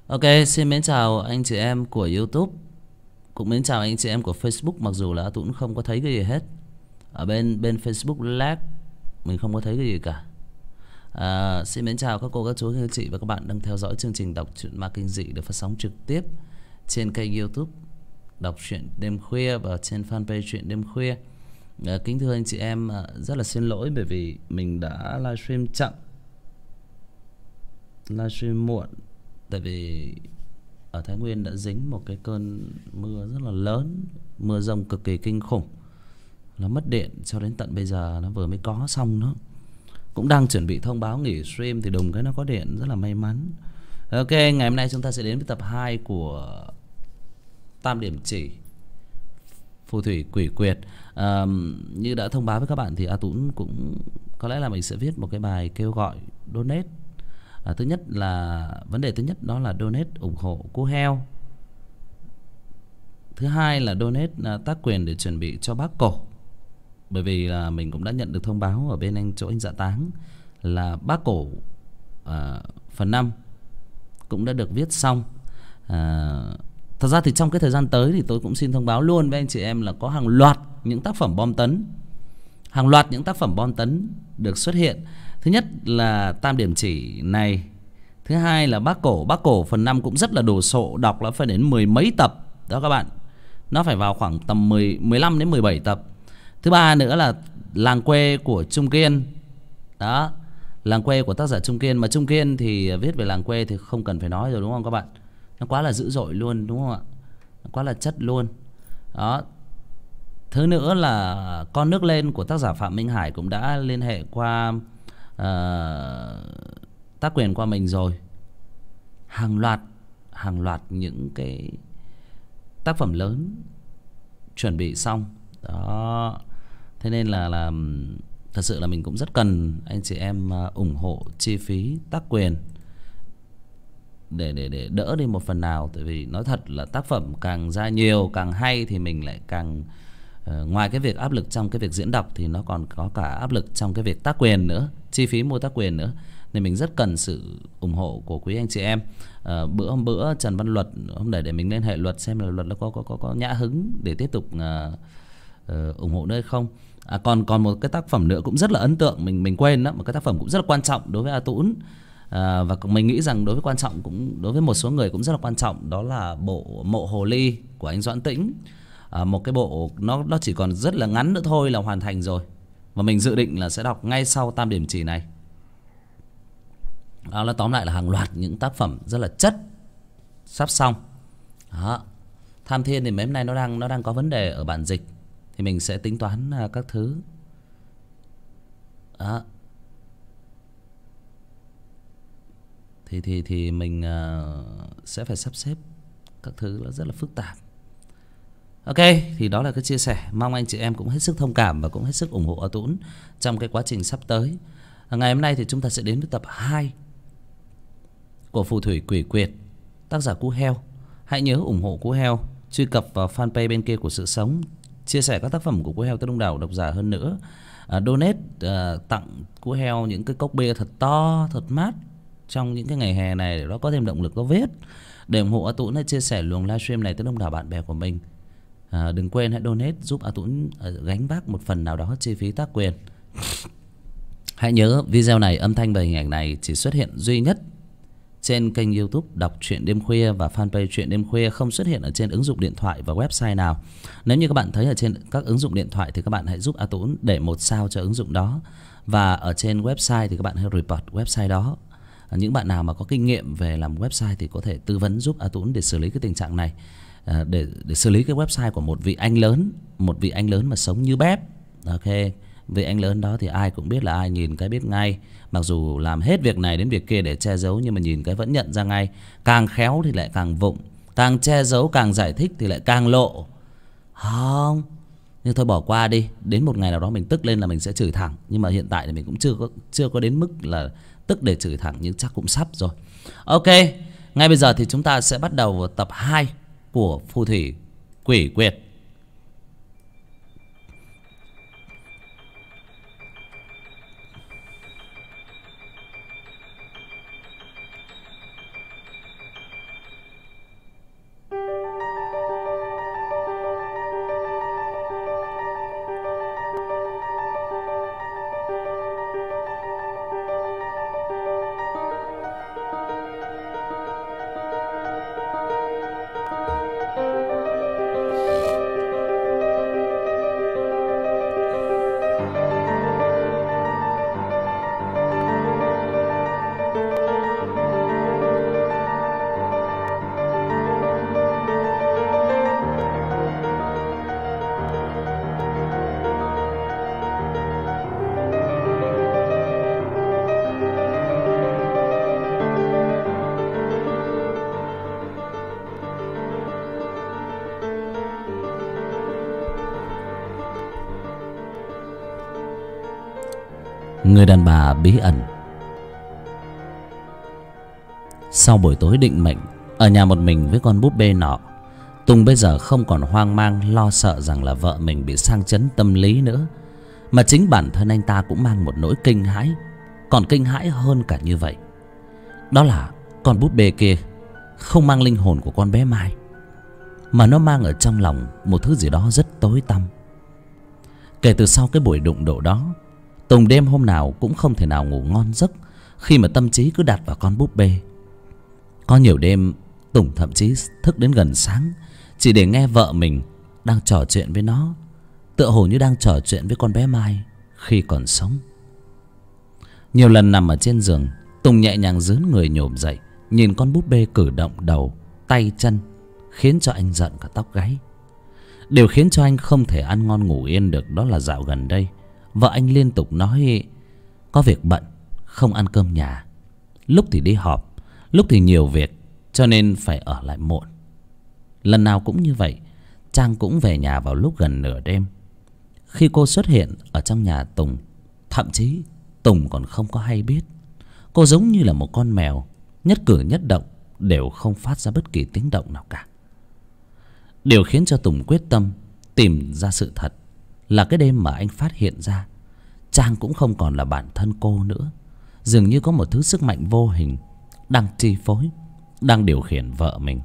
Ok, xin mến chào anh chị em của YouTube. Cũng mến chào anh chị em của Facebook. Mặc dù là tôi cũng không có thấy cái gì hết. Ở bên bên Facebook lag, mình không có thấy cái gì cả. Xin mến chào các cô, các chú, các chị và các bạn đang theo dõi chương trình đọc truyện ma kinh dị được phát sóng trực tiếp trên kênh YouTube Đọc truyện đêm khuya và trên fanpage truyện đêm khuya. Kính thưa anh chị em, rất là xin lỗi bởi vì mình đã livestream chậm, livestream muộn. Tại vì ở Thái Nguyên đã dính một cái cơn mưa rất là lớn, mưa rông cực kỳ kinh khủng. Nó mất điện cho đến tận bây giờ nó vừa mới có xong đó. Cũng đang chuẩn bị thông báo nghỉ stream thì đùng cái nó có điện, rất là may mắn. Ok, ngày hôm nay chúng ta sẽ đến với tập 2 của Tam Điểm Chỉ Phù Thủy Quỷ Quyệt. Như đã thông báo với các bạn thì A Tũng cũng có lẽ là mình sẽ viết một cái bài kêu gọi donate. Thứ nhất là vấn đề thứ nhất đó là donate ủng hộ cô heo. Thứ hai là donate tác quyền để chuẩn bị cho bác cổ. Bởi vì là mình cũng đã nhận được thông báo ở bên chỗ anh Dạ Táng là bác cổ phần 5 cũng đã được viết xong. Thật ra thì trong cái thời gian tới thì tôi cũng xin thông báo luôn với anh chị em là có hàng loạt những tác phẩm bom tấn. Hàng loạt những tác phẩm bom tấn được xuất hiện. Thứ nhất là Tam Điểm Chỉ này. Thứ hai là Bác Cổ phần 5 cũng rất là đồ sộ, đọc nó phải đến mười mấy tập đó các bạn. Nó phải vào khoảng tầm 15 đến 17 tập. Thứ ba nữa là Làng Quê của Trung Kiên. Đó, Làng Quê của tác giả Trung Kiên. Mà Trung Kiên thì viết về làng quê thì không cần phải nói rồi đúng không các bạn. Nó quá là dữ dội luôn đúng không ạ. Nó quá là chất luôn. Đó. Thứ nữa là Con Nước Lên của tác giả Phạm Minh Hải cũng đã liên hệ qua tác quyền qua mình rồi. Hàng loạt những cái tác phẩm lớn chuẩn bị xong đó. Thế nên là thật sự là mình cũng rất cần anh chị em ủng hộ chi phí tác quyền để đỡ đi một phần nào. Tại vì nói thật là tác phẩm càng ra nhiều càng hay thì mình lại càng ngoài cái việc áp lực trong cái việc diễn đọc thì nó còn có cả áp lực trong cái việc tác quyền nữa, chi phí mua tác quyền nữa. Nên mình rất cần sự ủng hộ của quý anh chị em. Hôm bữa Trần Văn Luật ông để mình liên hệ Luật xem là Luật nó có nhã hứng để tiếp tục ủng hộ nữa hay không. Còn một cái tác phẩm nữa cũng rất là ấn tượng, mình quên đó, một cái tác phẩm cũng rất là quan trọng đối với A Tũng. Và mình nghĩ rằng đối với quan trọng cũng đối với một số người cũng rất là quan trọng, đó là bộ Mộ Hồ Ly của anh Doãn Tĩnh. Một cái bộ nó chỉ còn rất là ngắn nữa thôi là hoàn thành rồi, và mình dự định là sẽ đọc ngay sau Tam Điểm Chỉ này. Đó là tóm lại là hàng loạt những tác phẩm rất là chất sắp xong. Đó. Tham Thiên thì mấy hôm nay nó đang có vấn đề ở bản dịch thì mình sẽ tính toán các thứ. Đó. Thì mình sẽ phải sắp xếp các thứ, nó rất là phức tạp. Ok, thì đó là cái chia sẻ. Mong anh chị em cũng hết sức thông cảm và cũng hết sức ủng hộ A Tũng trong cái quá trình sắp tới. Ngày hôm nay thì chúng ta sẽ đến với tập 2 của Phù Thủy Quỷ Quyệt, tác giả Cú Heo. Hãy nhớ ủng hộ Cú Heo, truy cập vào fanpage bên kia của Sự Sống, chia sẻ các tác phẩm của Cú Heo tới đông đảo độc giả hơn nữa. Donate tặng Cú Heo những cái cốc bia thật to, thật mát trong những cái ngày hè này để nó có thêm động lực có viết. Để ủng hộ A Tũng hãy chia sẻ luồng livestream này tới đông đảo bạn bè của mình. Đừng quên hãy donate giúp A Tũng gánh vác một phần nào đó chi phí tác quyền. Hãy nhớ video này, âm thanh và hình ảnh này chỉ xuất hiện duy nhất trên kênh YouTube Đọc Truyện Đêm Khuya và fanpage Truyện Đêm Khuya, không xuất hiện ở trên ứng dụng điện thoại và website nào. Nếu như các bạn thấy ở trên các ứng dụng điện thoại thì các bạn hãy giúp A Tũng để một sao cho ứng dụng đó. Và ở trên website thì các bạn hãy report website đó. Những bạn nào mà có kinh nghiệm về làm website thì có thể tư vấn giúp A Tũng để xử lý cái tình trạng này. Để xử lý cái website của một vị anh lớn mà sống như bếp. Ok, vị anh lớn đó thì ai cũng biết là ai, nhìn cái biết ngay. Mặc dù làm hết việc này đến việc kia để che giấu, nhưng mà nhìn cái vẫn nhận ra ngay. Càng khéo thì lại càng vụng, càng che giấu càng giải thích thì lại càng lộ. Không, nhưng thôi bỏ qua đi, đến một ngày nào đó mình tức lên là mình sẽ chửi thẳng. Nhưng mà hiện tại thì mình cũng chưa có đến mức là tức để chửi thẳng, nhưng chắc cũng sắp rồi. Ok, ngay bây giờ thì chúng ta sẽ bắt đầu vào tập 2 của Phù Thủy Quỷ Quyệt. Người đàn bà bí ẩn. Sau buổi tối định mệnh ở nhà một mình với con búp bê nọ, Tùng bây giờ không còn hoang mang lo sợ rằng là vợ mình bị sang chấn tâm lý nữa, mà chính bản thân anh ta cũng mang một nỗi kinh hãi, còn kinh hãi hơn cả như vậy. Đó là con búp bê kia không mang linh hồn của con bé Mai, mà nó mang ở trong lòng một thứ gì đó rất tối tăm. Kể từ sau cái buổi đụng độ đó, Tùng đêm hôm nào cũng không thể nào ngủ ngon giấc khi mà tâm trí cứ đặt vào con búp bê. Có nhiều đêm Tùng thậm chí thức đến gần sáng chỉ để nghe vợ mình đang trò chuyện với nó, tựa hồ như đang trò chuyện với con bé Mai khi còn sống. Nhiều lần nằm ở trên giường, Tùng nhẹ nhàng dướn người nhổm dậy, nhìn con búp bê cử động đầu, tay chân, khiến cho anh giận cả tóc gáy. Điều khiến cho anh không thể ăn ngon ngủ yên được đó là dạo gần đây vợ anh liên tục nói có việc bận, không ăn cơm nhà, lúc thì đi họp, lúc thì nhiều việc, cho nên phải ở lại muộn. Lần nào cũng như vậy, Trang cũng về nhà vào lúc gần nửa đêm. Khi cô xuất hiện ở trong nhà Tùng, thậm chí Tùng còn không có hay biết. Cô giống như là một con mèo, nhất cử nhất động đều không phát ra bất kỳ tiếng động nào cả. Điều khiến cho Tùng quyết tâm tìm ra sự thật là cái đêm mà anh phát hiện ra Trang cũng không còn là bản thân cô nữa. Dường như có một thứ sức mạnh vô hình đang chi phối, đang điều khiển vợ mình.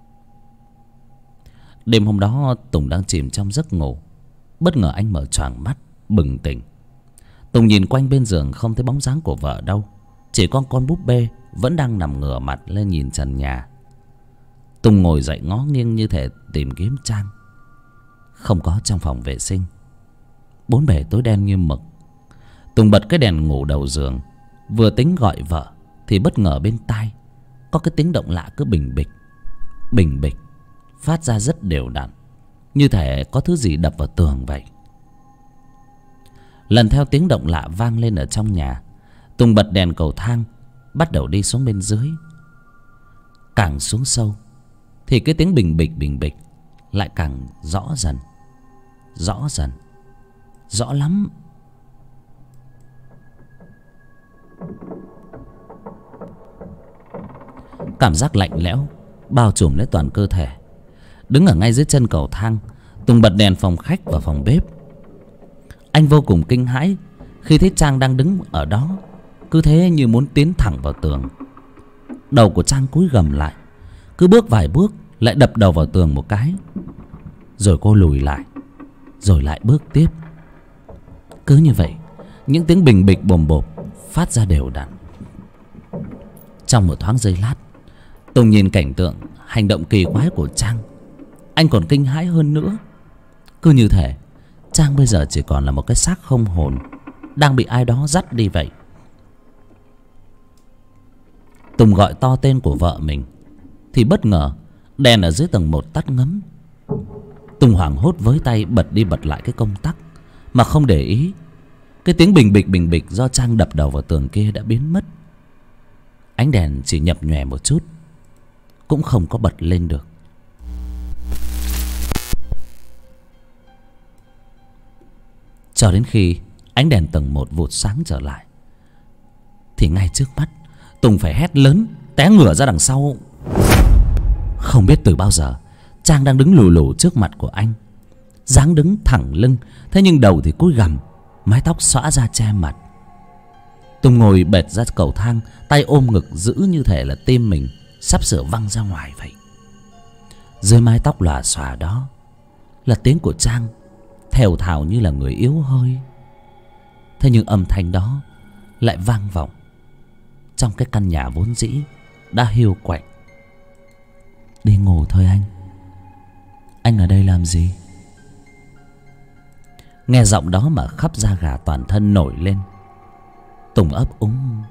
Đêm hôm đó Tùng đang chìm trong giấc ngủ, bất ngờ anh mở choàng mắt, bừng tỉnh. Tùng nhìn quanh bên giường không thấy bóng dáng của vợ đâu, chỉ có con búp bê vẫn đang nằm ngửa mặt lên nhìn trần nhà. Tùng ngồi dậy ngó nghiêng như thể tìm kiếm Trang. Không có trong phòng vệ sinh, bốn bề tối đen như mực. Tùng bật cái đèn ngủ đầu giường, vừa tính gọi vợ thì bất ngờ bên tai có cái tiếng động lạ cứ bình bịch, phát ra rất đều đặn, như thể có thứ gì đập vào tường vậy. Lần theo tiếng động lạ vang lên ở trong nhà, Tùng bật đèn cầu thang, bắt đầu đi xuống bên dưới. Càng xuống sâu thì cái tiếng bình bịch lại càng rõ dần, rõ lắm. Cảm giác lạnh lẽo bao trùm lấy toàn cơ thể. Đứng ở ngay dưới chân cầu thang, Tùng bật đèn phòng khách và phòng bếp. Anh vô cùng kinh hãi khi thấy Trang đang đứng ở đó, cứ thế như muốn tiến thẳng vào tường. Đầu của Trang cúi gằm lại, cứ bước vài bước lại đập đầu vào tường một cái, rồi cô lùi lại, rồi lại bước tiếp. Cứ như vậy, những tiếng bình bịch bồm bộp phát ra đều đặn. Trong một thoáng giây lát, Tùng nhìn cảnh tượng hành động kỳ quái của Trang, anh còn kinh hãi hơn nữa. Cứ như thể Trang bây giờ chỉ còn là một cái xác không hồn, đang bị ai đó dắt đi vậy. Tùng gọi to tên của vợ mình thì bất ngờ đèn ở dưới tầng 1 tắt ngấm. Tùng hoảng hốt với tay bật đi bật lại cái công tắc, mà không để ý cái tiếng bình bịch do Trang đập đầu vào tường kia đã biến mất. Ánh đèn chỉ nhập nhòe một chút, cũng không có bật lên được. Cho đến khi ánh đèn tầng 1 vụt sáng trở lại thì ngay trước mắt Tùng phải hét lớn, té ngửa ra đằng sau. Không biết từ bao giờ Trang đang đứng lù lù trước mặt của anh, dáng đứng thẳng lưng, thế nhưng đầu thì cúi gằm, mái tóc xõa ra che mặt. Tùng ngồi bệt ra cầu thang, tay ôm ngực giữ như thể là tim mình sắp sửa văng ra ngoài vậy. Dưới mái tóc lòa xòa đó là tiếng của Trang thều thào như là người yếu hơi. Thế nhưng âm thanh đó lại vang vọng trong cái căn nhà vốn dĩ đã hiu quạnh. Đi ngủ thôi anh ở đây làm gì? Nghe giọng đó mà khắp da gà toàn thân nổi lên. Tùng ấp úng.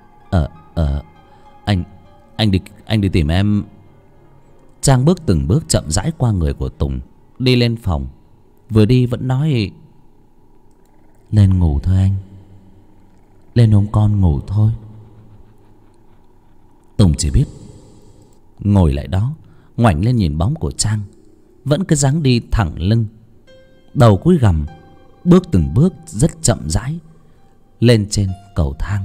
Anh đi tìm em. Trang bước từng bước chậm rãi qua người của Tùng, đi lên phòng. Vừa đi vẫn nói: lên ngủ thôi anh, lên ôm con ngủ thôi. Tùng chỉ biết ngồi lại đó, ngoảnh lên nhìn bóng của Trang, vẫn cứ dáng đi thẳng lưng, đầu cúi gằm, bước từng bước rất chậm rãi, lên trên cầu thang.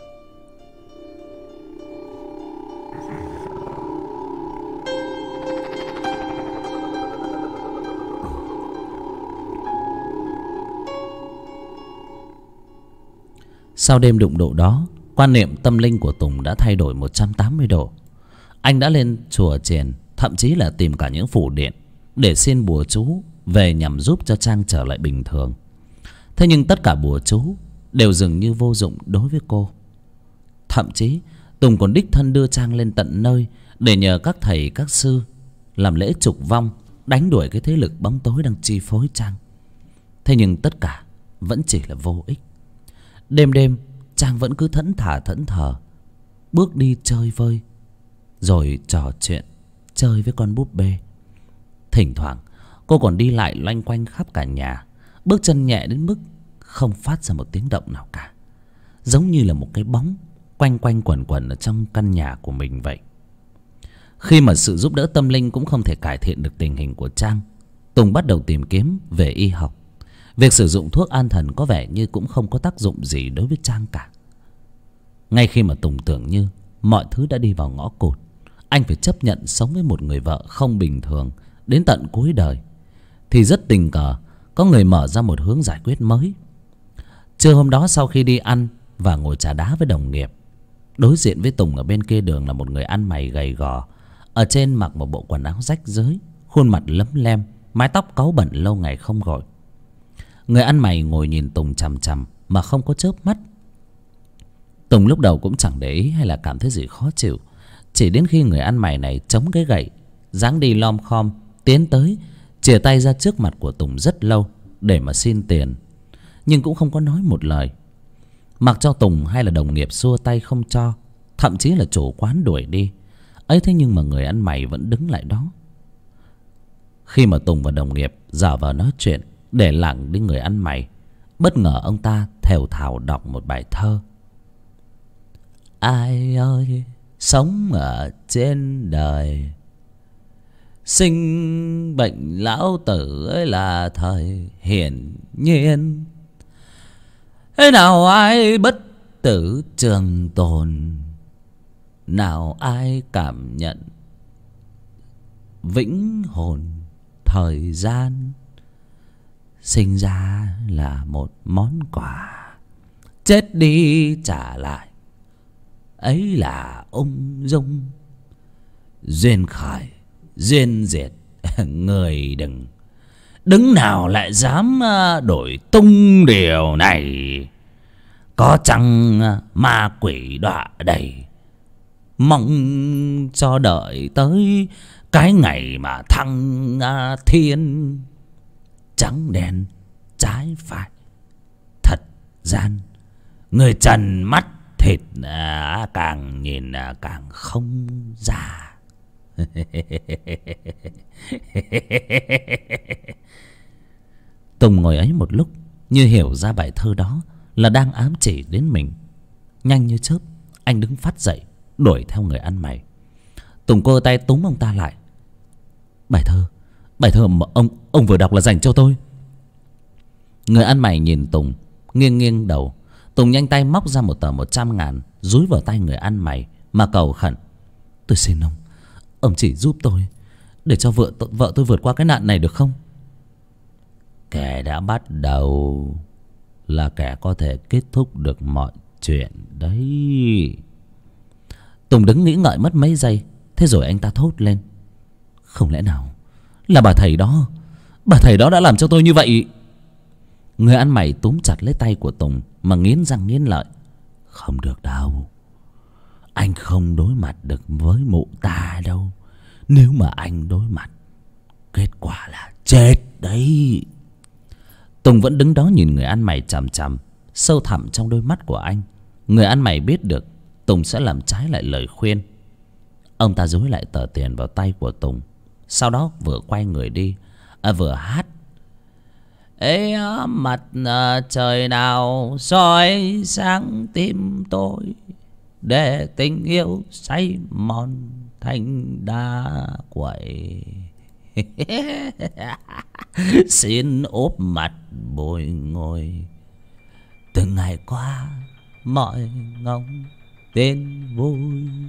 Sau đêm đụng độ đó, quan niệm tâm linh của Tùng đã thay đổi 180 độ. Anh đã lên chùa chiền, thậm chí là tìm cả những phủ điện để xin bùa chú về nhằm giúp cho Trang trở lại bình thường. Thế nhưng tất cả bùa chú đều dường như vô dụng đối với cô. Thậm chí Tùng còn đích thân đưa Trang lên tận nơi để nhờ các thầy các sư làm lễ trục vong, đánh đuổi cái thế lực bóng tối đang chi phối Trang. Thế nhưng tất cả vẫn chỉ là vô ích. Đêm đêm Trang vẫn cứ thẫn thờ bước đi chơi vơi, rồi trò chuyện chơi với con búp bê. Thỉnh thoảng cô còn đi lại loanh quanh khắp cả nhà, bước chân nhẹ đến mức không phát ra một tiếng động nào cả, giống như là một cái bóng quanh quanh quẩn quẩn ở trong căn nhà của mình vậy. Khi mà sự giúp đỡ tâm linh cũng không thể cải thiện được tình hình của Trang, Tùng bắt đầu tìm kiếm về y học. Việc sử dụng thuốc an thần có vẻ như cũng không có tác dụng gì đối với Trang cả. Ngay khi mà Tùng tưởng như mọi thứ đã đi vào ngõ cụt, anh phải chấp nhận sống với một người vợ không bình thường đến tận cuối đời, thì rất tình cờ có người mở ra một hướng giải quyết mới. Trưa hôm đó, sau khi đi ăn và ngồi trà đá với đồng nghiệp, đối diện với Tùng ở bên kia đường là một người ăn mày gầy gò, ở trên mặc một bộ quần áo rách rưới, khuôn mặt lấm lem, mái tóc cáu bẩn lâu ngày không gội. Người ăn mày ngồi nhìn Tùng chằm chằm mà không có chớp mắt. Tùng lúc đầu cũng chẳng để ý hay là cảm thấy gì khó chịu, chỉ đến khi người ăn mày này chống cái gậy, dáng đi lom khom tiến tới, chìa tay ra trước mặt của Tùng rất lâu để mà xin tiền, nhưng cũng không có nói một lời. Mặc cho Tùng hay là đồng nghiệp xua tay không cho, thậm chí là chủ quán đuổi đi ấy, thế nhưng mà người ăn mày vẫn đứng lại đó. Khi mà Tùng và đồng nghiệp giả vờ nói chuyện để lảng đi người ăn mày, bất ngờ ông ta thều thào đọc một bài thơ. Ai ơi, sống ở trên đời, sinh bệnh lão tử ấy là thời hiển nhiên. Thế nào ai bất tử trường tồn, nào ai cảm nhận vĩnh hồn thời gian. Sinh ra là một món quà, chết đi trả lại ấy là ung dung. Duyên khởi duyên diệt, người đừng đứng nào lại dám đổi tung điều này. Có chăng ma quỷ đọa đầy, mong cho đợi tới cái ngày mà thăng thiên. Trắng đen trái phải, thật gian người trần mắt thịt càng nhìn càng không già. Tùng ngồi ấy một lúc, như hiểu ra bài thơ đó là đang ám chỉ đến mình. Nhanh như chớp anh đứng phắt dậy đuổi theo người ăn mày. Tùng cô tay túm ông ta lại. Bài thơ mà ông vừa đọc là dành cho tôi. Người ăn mày nhìn Tùng, nghiêng nghiêng đầu. Tùng nhanh tay móc ra một tờ 100.000 dúi vào tay người ăn mày mà cầu khẩn. Tôi xin ông chỉ giúp tôi để cho vợ tôi vượt qua cái nạn này được không? Kẻ đã bắt đầu là kẻ có thể kết thúc được mọi chuyện đấy. Tùng đứng nghĩ ngợi mất mấy giây, thế rồi anh ta thốt lên. Không lẽ nào là bà thầy đó đã làm cho tôi như vậy? Người ăn mày túm chặt lấy tay của Tùng mà nghiến răng nghiến lợi. Không được đâu, anh không đối mặt được với mụ ta đâu. Nếu mà anh đối mặt, kết quả là chết đấy. Tùng vẫn đứng đó nhìn người ăn mày chằm chằm. Sâu thẳm trong đôi mắt của anh, người ăn mày biết được Tùng sẽ làm trái lại lời khuyên. Ông ta dúi lại tờ tiền vào tay của Tùng, sau đó vừa quay người đi, vừa hát. Ê mặt trời nào soi sáng tim tôi, để tình yêu say mòn thành đá quậy. Xin ốp mặt bồi ngồi, Từng ngày qua mọi ngóng tin vui.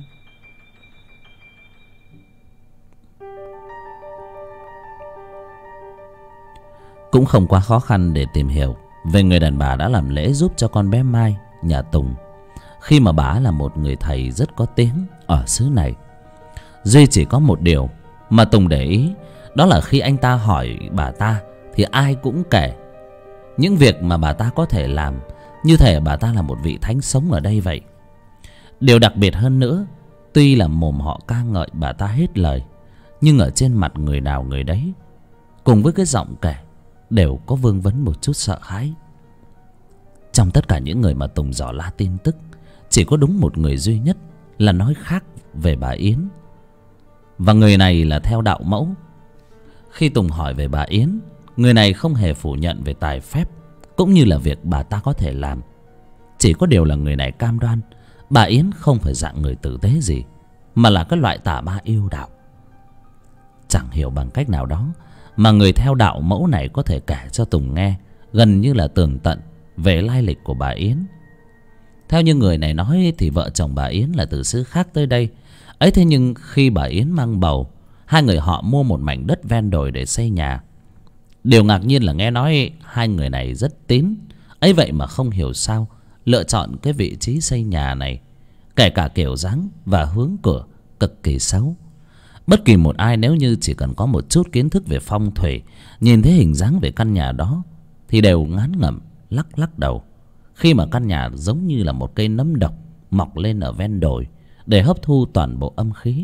Cũng không quá khó khăn để tìm hiểu về người đàn bà đã làm lễ giúp cho con bé Mai nhà Tùng, khi mà bà là một người thầy rất có tiếng ở xứ này. Duy chỉ có một điều mà Tùng để ý, đó là khi anh ta hỏi bà ta thì ai cũng kể những việc mà bà ta có thể làm, như thể bà ta là một vị thánh sống ở đây vậy. Điều đặc biệt hơn nữa, tuy là mồm họ ca ngợi bà ta hết lời, nhưng ở trên mặt người nào người đấy, cùng với cái giọng kể, đều có vương vấn một chút sợ hãi. Trong tất cả những người mà Tùng dò la tin tức, chỉ có đúng một người duy nhất là nói khác về bà Yến. Và người này là theo đạo mẫu. Khi Tùng hỏi về bà Yến, người này không hề phủ nhận về tài phép cũng như là việc bà ta có thể làm. Chỉ có điều là người này cam đoan bà Yến không phải dạng người tử tế gì, mà là cái loại tà ma yêu đạo. Chẳng hiểu bằng cách nào đó mà người theo đạo mẫu này có thể kể cho Tùng nghe gần như là tường tận về lai lịch của bà Yến. Theo như người này nói thì vợ chồng bà Yến là từ xứ khác tới đây ấy. Thế nhưng khi bà Yến mang bầu, hai người họ mua một mảnh đất ven đồi để xây nhà. Điều ngạc nhiên là nghe nói hai người này rất tín ấy, vậy mà không hiểu sao lựa chọn cái vị trí xây nhà này, kể cả kiểu dáng và hướng cửa cực kỳ xấu. Bất kỳ một ai nếu như chỉ cần có một chút kiến thức về phong thủy, nhìn thấy hình dáng về căn nhà đó thì đều ngán ngẩm lắc lắc đầu, khi mà căn nhà giống như là một cây nấm độc mọc lên ở ven đồi để hấp thu toàn bộ âm khí.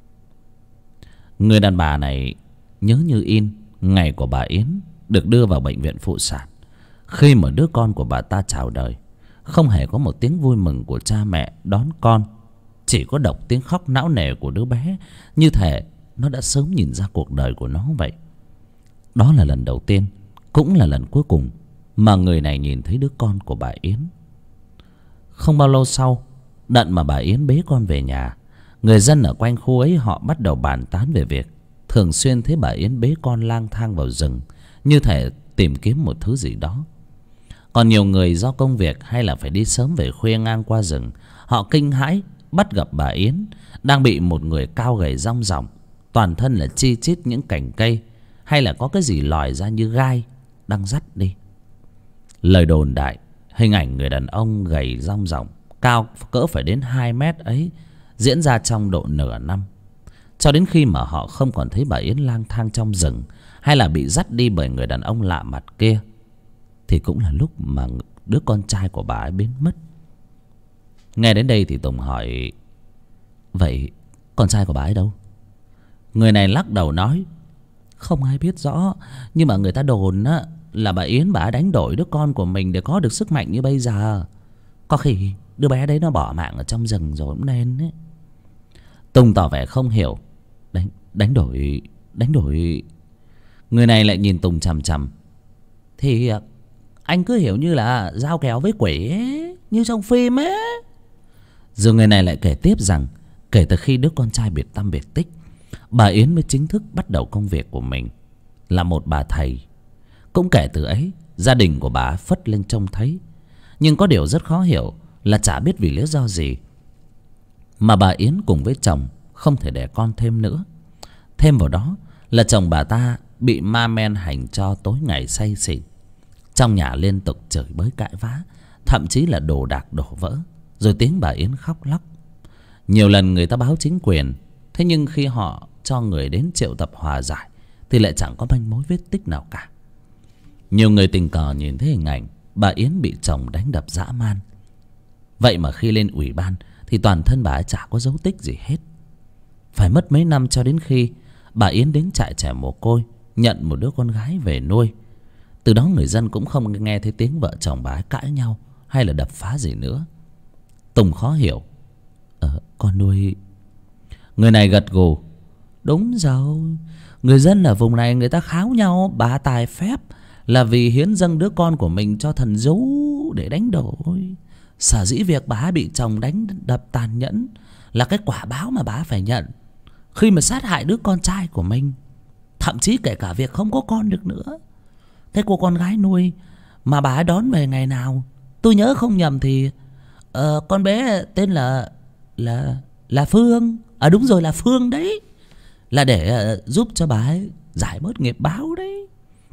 Người đàn bà này nhớ như in ngày của bà Yến được đưa vào bệnh viện phụ sản. Khi mà đứa con của bà ta chào đời, không hề có một tiếng vui mừng của cha mẹ đón con, chỉ có độc tiếng khóc não nề của đứa bé, như thể nó đã sớm nhìn ra cuộc đời của nó vậy. Đó là lần đầu tiên, cũng là lần cuối cùng mà người này nhìn thấy đứa con của bà Yến. Không bao lâu sau, đợt mà bà Yến bế con về nhà, người dân ở quanh khu ấy họ bắt đầu bàn tán về việc thường xuyên thấy bà Yến bế con lang thang vào rừng, như thể tìm kiếm một thứ gì đó. Còn nhiều người do công việc hay là phải đi sớm về khuya ngang qua rừng, họ kinh hãi bắt gặp bà Yến đang bị một người cao gầy rong ròng, toàn thân là chi chít những cành cây hay là có cái gì lòi ra như gai, đang dắt đi. Lời đồn đại, hình ảnh người đàn ông gầy rong ròng cao cỡ phải đến 2 mét ấy diễn ra trong độ nửa năm, cho đến khi mà họ không còn thấy bà Yến lang thang trong rừng hay là bị dắt đi bởi người đàn ông lạ mặt kia, thì cũng là lúc mà đứa con trai của bà ấy biến mất. Nghe đến đây thì Tùng hỏi: vậy con trai của bà ấy đâu? Người này lắc đầu nói: không ai biết rõ, nhưng mà người ta đồn á là bà Yến bà ấy đánh đổi đứa con của mình để có được sức mạnh như bây giờ. Có khi đứa bé đấy nó bỏ mạng ở trong rừng rồi cũng nên ấy. Tùng tỏ vẻ không hiểu. Đánh đổi. Người này lại nhìn Tùng chằm chằm. Thì anh cứ hiểu như là giao kèo với quỷ ấy, như trong phim ấy. Rồi người này lại kể tiếp rằng kể từ khi đứa con trai biệt tăm biệt tích, bà Yến mới chính thức bắt đầu công việc của mình là một bà thầy. Cũng kể từ ấy, gia đình của bà phất lên trông thấy. Nhưng có điều rất khó hiểu là chả biết vì lý do gì mà bà Yến cùng với chồng không thể đẻ con thêm nữa. Thêm vào đó là chồng bà ta bị ma men hành cho tối ngày say xỉn, trong nhà liên tục chửi bới cãi vã, thậm chí là đồ đạc đổ vỡ, rồi tiếng bà Yến khóc lóc. Nhiều lần người ta báo chính quyền, thế nhưng khi họ cho người đến triệu tập hòa giải thì lại chẳng có manh mối vết tích nào cả. Nhiều người tình cờ nhìn thấy hình ảnh bà Yến bị chồng đánh đập dã man. Vậy mà khi lên ủy ban thì toàn thân bà ấy chả có dấu tích gì hết. Phải mất mấy năm cho đến khi bà Yến đến trại trẻ mồ côi nhận một đứa con gái về nuôi. Từ đó người dân cũng không nghe thấy tiếng vợ chồng bà ấy cãi nhau hay là đập phá gì nữa. Tùng khó hiểu: con nuôi. Người này gật gù: đúng rồi, người dân ở vùng này người ta kháo nhau bà tài phép là vì hiến dâng đứa con của mình cho thần dấu để đánh đổi. Sở dĩ việc bà bị chồng đánh đập tàn nhẫn là cái quả báo mà bà phải nhận khi mà sát hại đứa con trai của mình. Thậm chí kể cả việc không có con được nữa, cái cô con gái nuôi mà bà đón về ngày nào tôi nhớ không nhầm thì con bé tên là Phương. À đúng rồi, là Phương đấy. Là để giúp cho bà ấy giải bớt nghiệp báo đấy.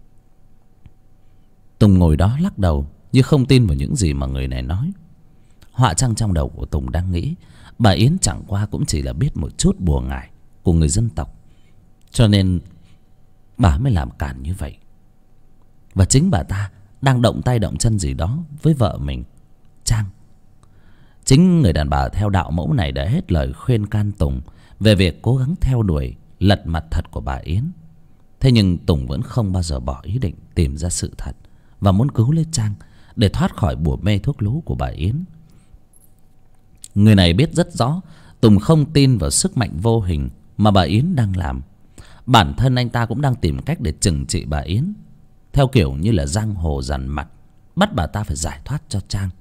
Tùng ngồi đó lắc đầu như không tin vào những gì mà người này nói. Họa chăng trong đầu của Tùng đang nghĩ bà Yến chẳng qua cũng chỉ là biết một chút bùa ngải của người dân tộc, cho nên bà mới làm càn như vậy. Và chính bà ta đang động tay động chân gì đó với vợ mình, Trang. Chính người đàn bà theo đạo mẫu này đã hết lời khuyên can Tùng về việc cố gắng theo đuổi lật mặt thật của bà Yến. Thế nhưng Tùng vẫn không bao giờ bỏ ý định tìm ra sự thật và muốn cứu lấy Trang để thoát khỏi bùa mê thuốc lú của bà Yến. Người này biết rất rõ Tùng không tin vào sức mạnh vô hình mà bà Yến đang làm. Bản thân anh ta cũng đang tìm cách để trừng trị bà Yến, theo kiểu như là giang hồ dằn mặt, bắt bà ta phải giải thoát cho Trang.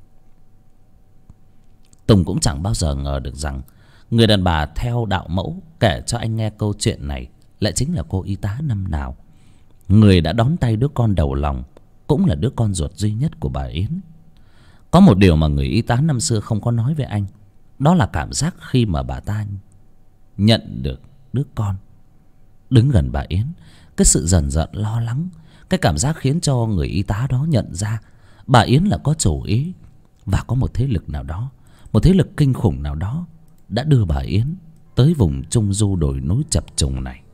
Tùng cũng chẳng bao giờ ngờ được rằng người đàn bà theo đạo mẫu kể cho anh nghe câu chuyện này lại chính là cô y tá năm nào, người đã đón tay đứa con đầu lòng, cũng là đứa con ruột duy nhất của bà Yến. Có một điều mà người y tá năm xưa không có nói với anh, đó là cảm giác khi mà bà ta nhận được đứa con đứng gần bà Yến, cái sự dần dần lo lắng, cái cảm giác khiến cho người y tá đó nhận ra bà Yến là có chủ ý, và có một thế lực nào đó, một thế lực kinh khủng nào đó đã đưa bà Yến tới vùng trung du đồi núi chập trùng này.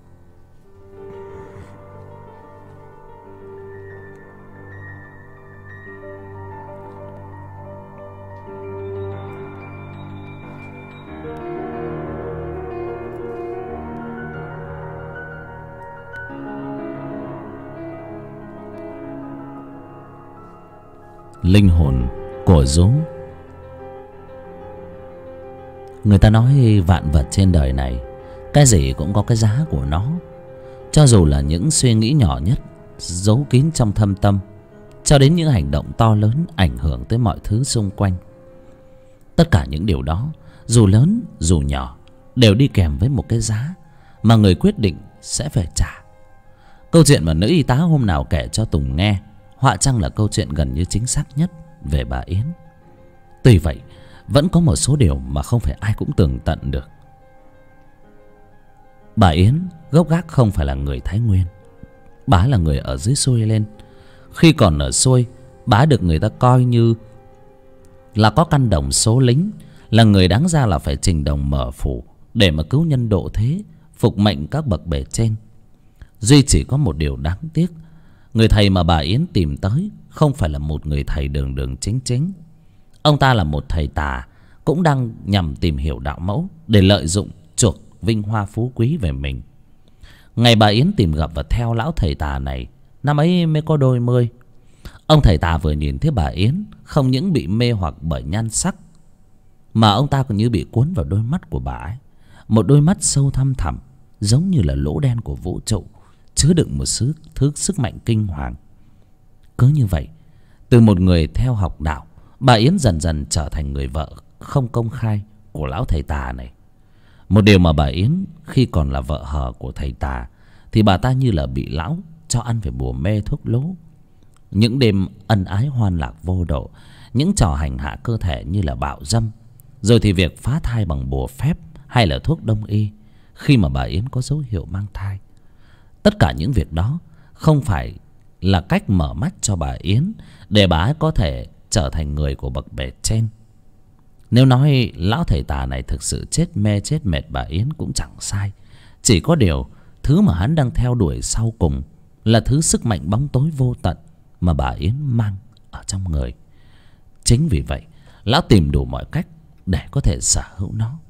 Linh hồn của Dú. Người ta nói vạn vật trên đời này, cái gì cũng có cái giá của nó. Cho dù là những suy nghĩ nhỏ nhất giấu kín trong thâm tâm, cho đến những hành động to lớn ảnh hưởng tới mọi thứ xung quanh. Tất cả những điều đó, dù lớn dù nhỏ, đều đi kèm với một cái giá mà người quyết định sẽ phải trả. Câu chuyện mà nữ y tá hôm nào kể cho Tùng nghe họa chăng là câu chuyện gần như chính xác nhất về bà Yến. Tuy vậy, vẫn có một số điều mà không phải ai cũng tường tận được. Bà Yến gốc gác không phải là người Thái Nguyên. Bà là người ở dưới xuôi lên. Khi còn ở xuôi, bà được người ta coi như là có căn đồng số lính, là người đáng ra là phải trình đồng mở phủ để mà cứu nhân độ thế, phục mệnh các bậc bề trên. Duy chỉ có một điều đáng tiếc, người thầy mà bà Yến tìm tới không phải là một người thầy đường đường chính chính. Ông ta là một thầy tà, cũng đang nhằm tìm hiểu đạo mẫu để lợi dụng chuộc vinh hoa phú quý về mình. Ngày bà Yến tìm gặp và theo lão thầy tà này, năm ấy mới có đôi mươi. Ông thầy tà vừa nhìn thấy bà Yến, không những bị mê hoặc bởi nhan sắc, mà ông ta còn như bị cuốn vào đôi mắt của bà ấy. Một đôi mắt sâu thăm thẳm, giống như là lỗ đen của vũ trụ, chứa đựng một thứ sức mạnh kinh hoàng. Cứ như vậy, từ một người theo học đạo, bà Yến dần dần trở thành người vợ không công khai của lão thầy tà này. Một điều mà bà Yến khi còn là vợ hờ của thầy tà thì bà ta như là bị lão cho ăn phải bùa mê thuốc lú. Những đêm ân ái hoan lạc vô độ, những trò hành hạ cơ thể như là bạo dâm, rồi thì việc phá thai bằng bùa phép hay là thuốc đông y khi mà bà Yến có dấu hiệu mang thai. Tất cả những việc đó không phải là cách mở mắt cho bà Yến để bà ấy có thể trở thành người của bậc bề trên. Nếu nói lão thầy tà này thực sự chết mê chết mệt bà Yến cũng chẳng sai. Chỉ có điều thứ mà hắn đang theo đuổi sau cùng là thứ sức mạnh bóng tối vô tận mà bà Yến mang ở trong người. Chính vì vậy, lão tìm đủ mọi cách để có thể sở hữu nó.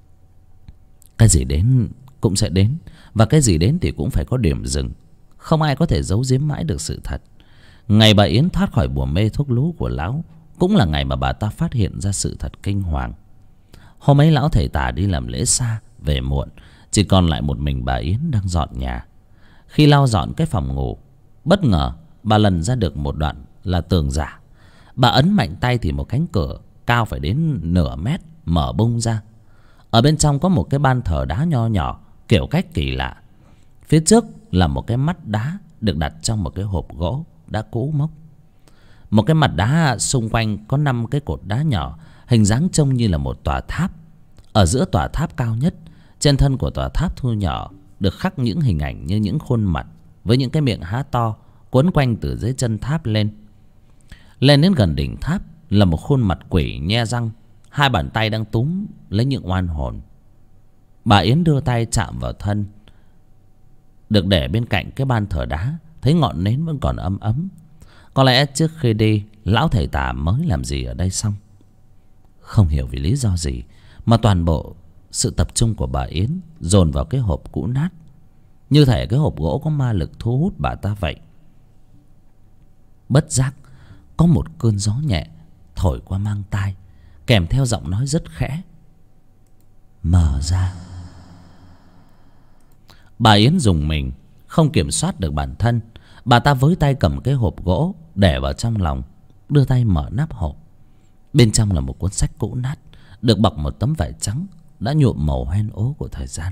Cái gì đến cũng sẽ đến, và cái gì đến thì cũng phải có điểm dừng. Không ai có thể giấu giếm mãi được sự thật. Ngày bà Yến thoát khỏi bùa mê thuốc lú của lão cũng là ngày mà bà ta phát hiện ra sự thật kinh hoàng. Hôm ấy lão thầy tà đi làm lễ xa về muộn, chỉ còn lại một mình bà Yến đang dọn nhà. Khi lau dọn cái phòng ngủ, bất ngờ bà lần ra được một đoạn là tường giả. Bà ấn mạnh tay thì một cánh cửa cao phải đến nửa mét mở bung ra. Ở bên trong có một cái ban thờ đá nho nhỏ kiểu cách kỳ lạ. Phía trước là một cái mắt đá được đặt trong một cái hộp gỗ đã cũ mốc. Một cái mặt đá xung quanh có 5 cái cột đá nhỏ, hình dáng trông như là một tòa tháp. Ở giữa tòa tháp cao nhất, trên thân của tòa tháp thu nhỏ được khắc những hình ảnh như những khuôn mặt với những cái miệng há to quấn quanh từ dưới chân tháp lên. Lên đến gần đỉnh tháp là một khuôn mặt quỷ nhe răng, 2 bàn tay đang túm lấy những oan hồn. Bà Yến đưa tay chạm vào thân được để bên cạnh cái ban thờ đá, thấy ngọn nến vẫn còn ấm ấm. Có lẽ trước khi đi, lão thầy tà mới làm gì ở đây xong. Không hiểu vì lý do gì mà toàn bộ sự tập trung của bà Yến dồn vào cái hộp cũ nát, như thể cái hộp gỗ có ma lực thu hút bà ta vậy. Bất giác có một cơn gió nhẹ thổi qua mang tai, kèm theo giọng nói rất khẽ: "Mở ra." Bà Yến rùng mình, không kiểm soát được bản thân. Bà ta với tay cầm cái hộp gỗ để vào trong lòng, đưa tay mở nắp hộp. Bên trong là một cuốn sách cũ nát, được bọc một tấm vải trắng đã nhuộm màu hoen ố của thời gian.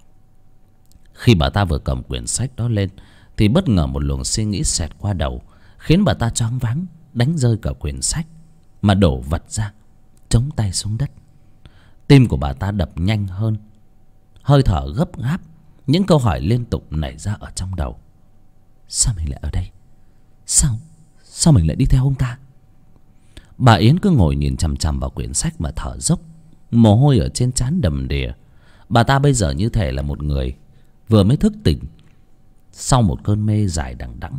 Khi bà ta vừa cầm quyển sách đó lên thì bất ngờ một luồng suy nghĩ xẹt qua đầu, khiến bà ta choáng váng, đánh rơi cả quyển sách mà đổ vật ra, chống tay xuống đất. Tim của bà ta đập nhanh hơn, hơi thở gấp gáp, những câu hỏi liên tục nảy ra ở trong đầu. Sao mình lại ở đây? Sao mình lại đi theo ông ta? Bà Yến cứ ngồi nhìn chằm chằm vào quyển sách mà thở dốc, mồ hôi ở trên trán đầm đìa. Bà ta bây giờ như thể là một người vừa mới thức tỉnh sau một cơn mê dài đằng đẵng.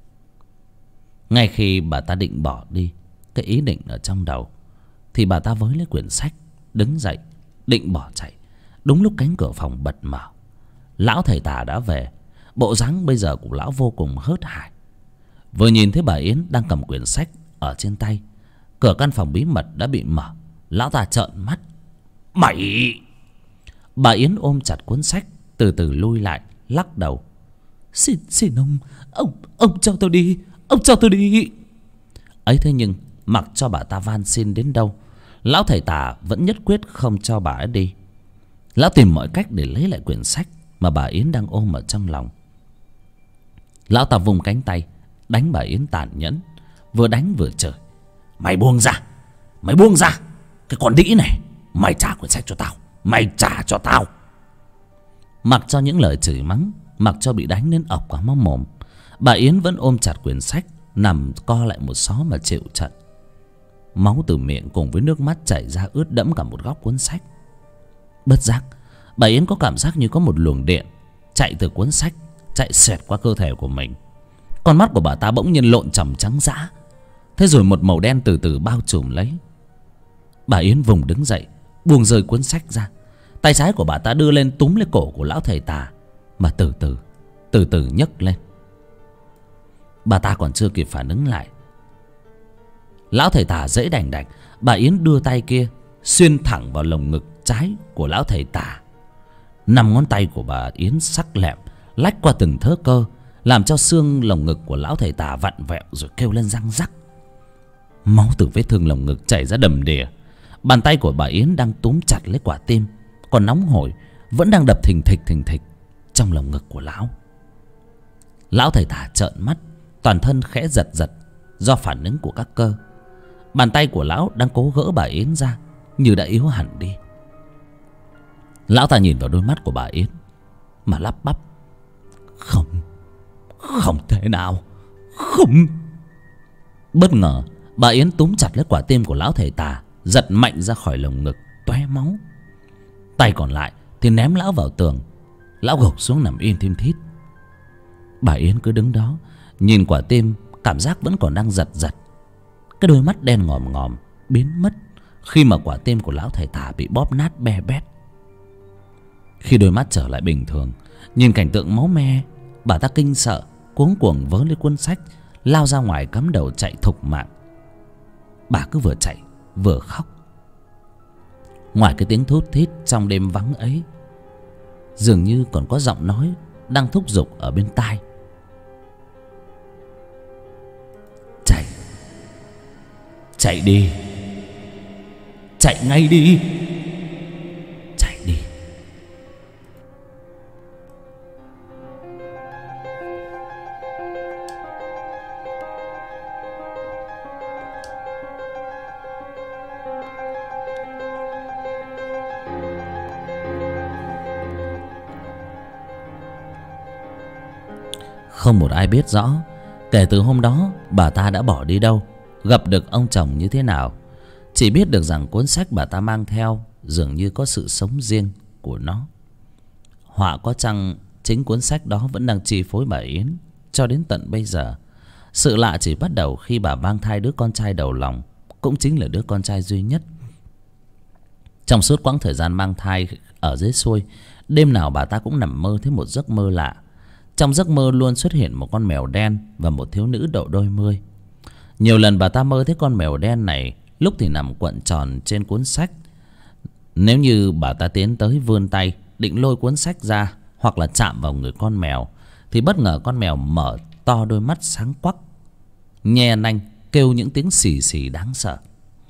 Ngay khi bà ta định bỏ đi cái ý định ở trong đầu thì bà ta với lấy quyển sách, đứng dậy định bỏ chạy. Đúng lúc cánh cửa phòng bật mở, lão thầy tà đã về. Bộ dáng bây giờ của lão vô cùng hớt hải. Vừa nhìn thấy bà Yến đang cầm quyển sách ở trên tay, cửa căn phòng bí mật đã bị mở. Lão ta trợn mắt: "Mày!" Bà Yến ôm chặt cuốn sách, từ từ lui lại, lắc đầu: Xin ông cho tôi đi, ông cho tôi đi." Ấy thế nhưng mặc cho bà ta van xin đến đâu, lão thầy tà vẫn nhất quyết không cho bà ấy đi. Lão tìm mọi cách để lấy lại quyển sách mà bà Yến đang ôm ở trong lòng. Lão ta vùng cánh tay đánh bà Yến tàn nhẫn, vừa đánh vừa chửi: "Mày buông ra, mày buông ra, cái con đĩ này, mày trả quyển sách cho tao, mày trả cho tao." Mặc cho những lời chửi mắng, mặc cho bị đánh đến ọc cả máu mồm, bà Yến vẫn ôm chặt quyển sách, nằm co lại một xó mà chịu trận. Máu từ miệng cùng với nước mắt chảy ra ướt đẫm cả một góc cuốn sách. Bất giác bà Yến có cảm giác như có một luồng điện chạy từ cuốn sách chạy xẹt qua cơ thể của mình. Con mắt của bà ta bỗng nhiên lộn tròng trắng dã, thế rồi một màu đen từ từ bao trùm lấy. Bà Yến vùng đứng dậy, buông rơi cuốn sách ra. Tay trái của bà ta đưa lên túm lấy cổ của lão thầy tà mà từ từ nhấc lên. Bà ta còn chưa kịp phản ứng lại, lão thầy tà giãy đành đạch. Bà Yến đưa tay kia xuyên thẳng vào lồng ngực trái của lão thầy tà. 5 ngón tay của bà Yến sắc lẹm lách qua từng thớ cơ, làm cho xương lồng ngực của lão thầy tà vặn vẹo rồi kêu lên răng rắc. Máu từ vết thương lồng ngực chảy ra đầm đìa. Bàn tay của bà Yến đang túm chặt lấy quả tim còn nóng hổi, vẫn đang đập thình thịch trong lồng ngực của lão. Lão thầy tà trợn mắt, toàn thân khẽ giật giật do phản ứng của các cơ. Bàn tay của lão đang cố gỡ bà Yến ra như đã yếu hẳn đi. Lão ta nhìn vào đôi mắt của bà Yến mà lắp bắp: Không thể nào, không. Bất ngờ bà Yến túm chặt lấy quả tim của lão thầy tà, giật mạnh ra khỏi lồng ngực tóe máu. Tay còn lại thì ném lão vào tường. Lão gục xuống nằm im thim thít. Bà Yến cứ đứng đó nhìn quả tim, cảm giác vẫn còn đang giật giật. Cái đôi mắt đen ngòm ngòm biến mất khi mà quả tim của lão thầy tà bị bóp nát be bét. Khi đôi mắt trở lại bình thường, nhìn cảnh tượng máu me, bà ta kinh sợ, cuống cuồng vớ lấy cuốn sách, lao ra ngoài cắm đầu chạy thục mạng. Bà cứ vừa chạy vừa khóc. Ngoài cái tiếng thút thít trong đêm vắng ấy, dường như còn có giọng nói đang thúc giục ở bên tai: Chạy đi, chạy ngay đi, chạy đi. Không một ai biết rõ kể từ hôm đó bà ta đã bỏ đi đâu, gặp được ông chồng như thế nào. Chỉ biết được rằng cuốn sách bà ta mang theo dường như có sự sống riêng của nó. Họa có chăng chính cuốn sách đó vẫn đang chi phối bà Yến cho đến tận bây giờ. Sự lạ chỉ bắt đầu khi bà mang thai đứa con trai đầu lòng, cũng chính là đứa con trai duy nhất. Trong suốt quãng thời gian mang thai ở dưới xuôi, đêm nào bà ta cũng nằm mơ thấy một giấc mơ lạ. Trong giấc mơ luôn xuất hiện một con mèo đen và một thiếu nữ độ đôi mươi. Nhiều lần bà ta mơ thấy con mèo đen này lúc thì nằm cuộn tròn trên cuốn sách. Nếu như bà ta tiến tới vươn tay định lôi cuốn sách ra hoặc là chạm vào người con mèo, thì bất ngờ con mèo mở to đôi mắt sáng quắc, nhe nanh kêu những tiếng xì xì đáng sợ.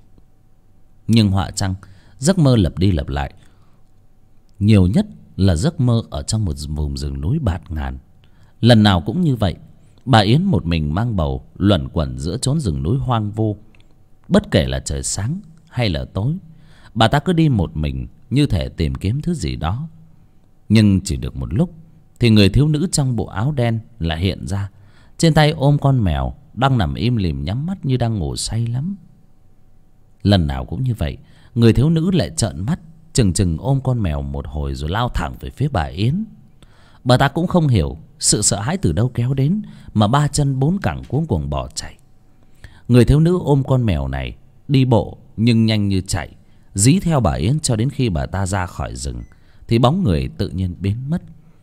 Nhưng họa chăng giấc mơ lặp đi lặp lại, nhiều nhất là giấc mơ ở trong một vùng rừng núi bạt ngàn. Lần nào cũng như vậy, bà Yến một mình mang bầu luẩn quẩn giữa chốn rừng núi hoang vu. Bất kể là trời sáng hay là tối, bà ta cứ đi một mình như thể tìm kiếm thứ gì đó. Nhưng chỉ được một lúc thì người thiếu nữ trong bộ áo đen lại hiện ra, trên tay ôm con mèo đang nằm im lìm nhắm mắt như đang ngủ say lắm. Lần nào cũng như vậy, người thiếu nữ lại trợn mắt chừng chừng ôm con mèo một hồi rồi lao thẳng về phía bà Yến. Bà ta cũng không hiểu sự sợ hãi từ đâu kéo đến mà ba chân bốn cẳng cuống cuồng bỏ chạy. Người thiếu nữ ôm con mèo này đi bộ nhưng nhanh như chạy, dí theo bà Yến cho đến khi bà ta ra khỏi rừng thì bóng người tự nhiên biến mất.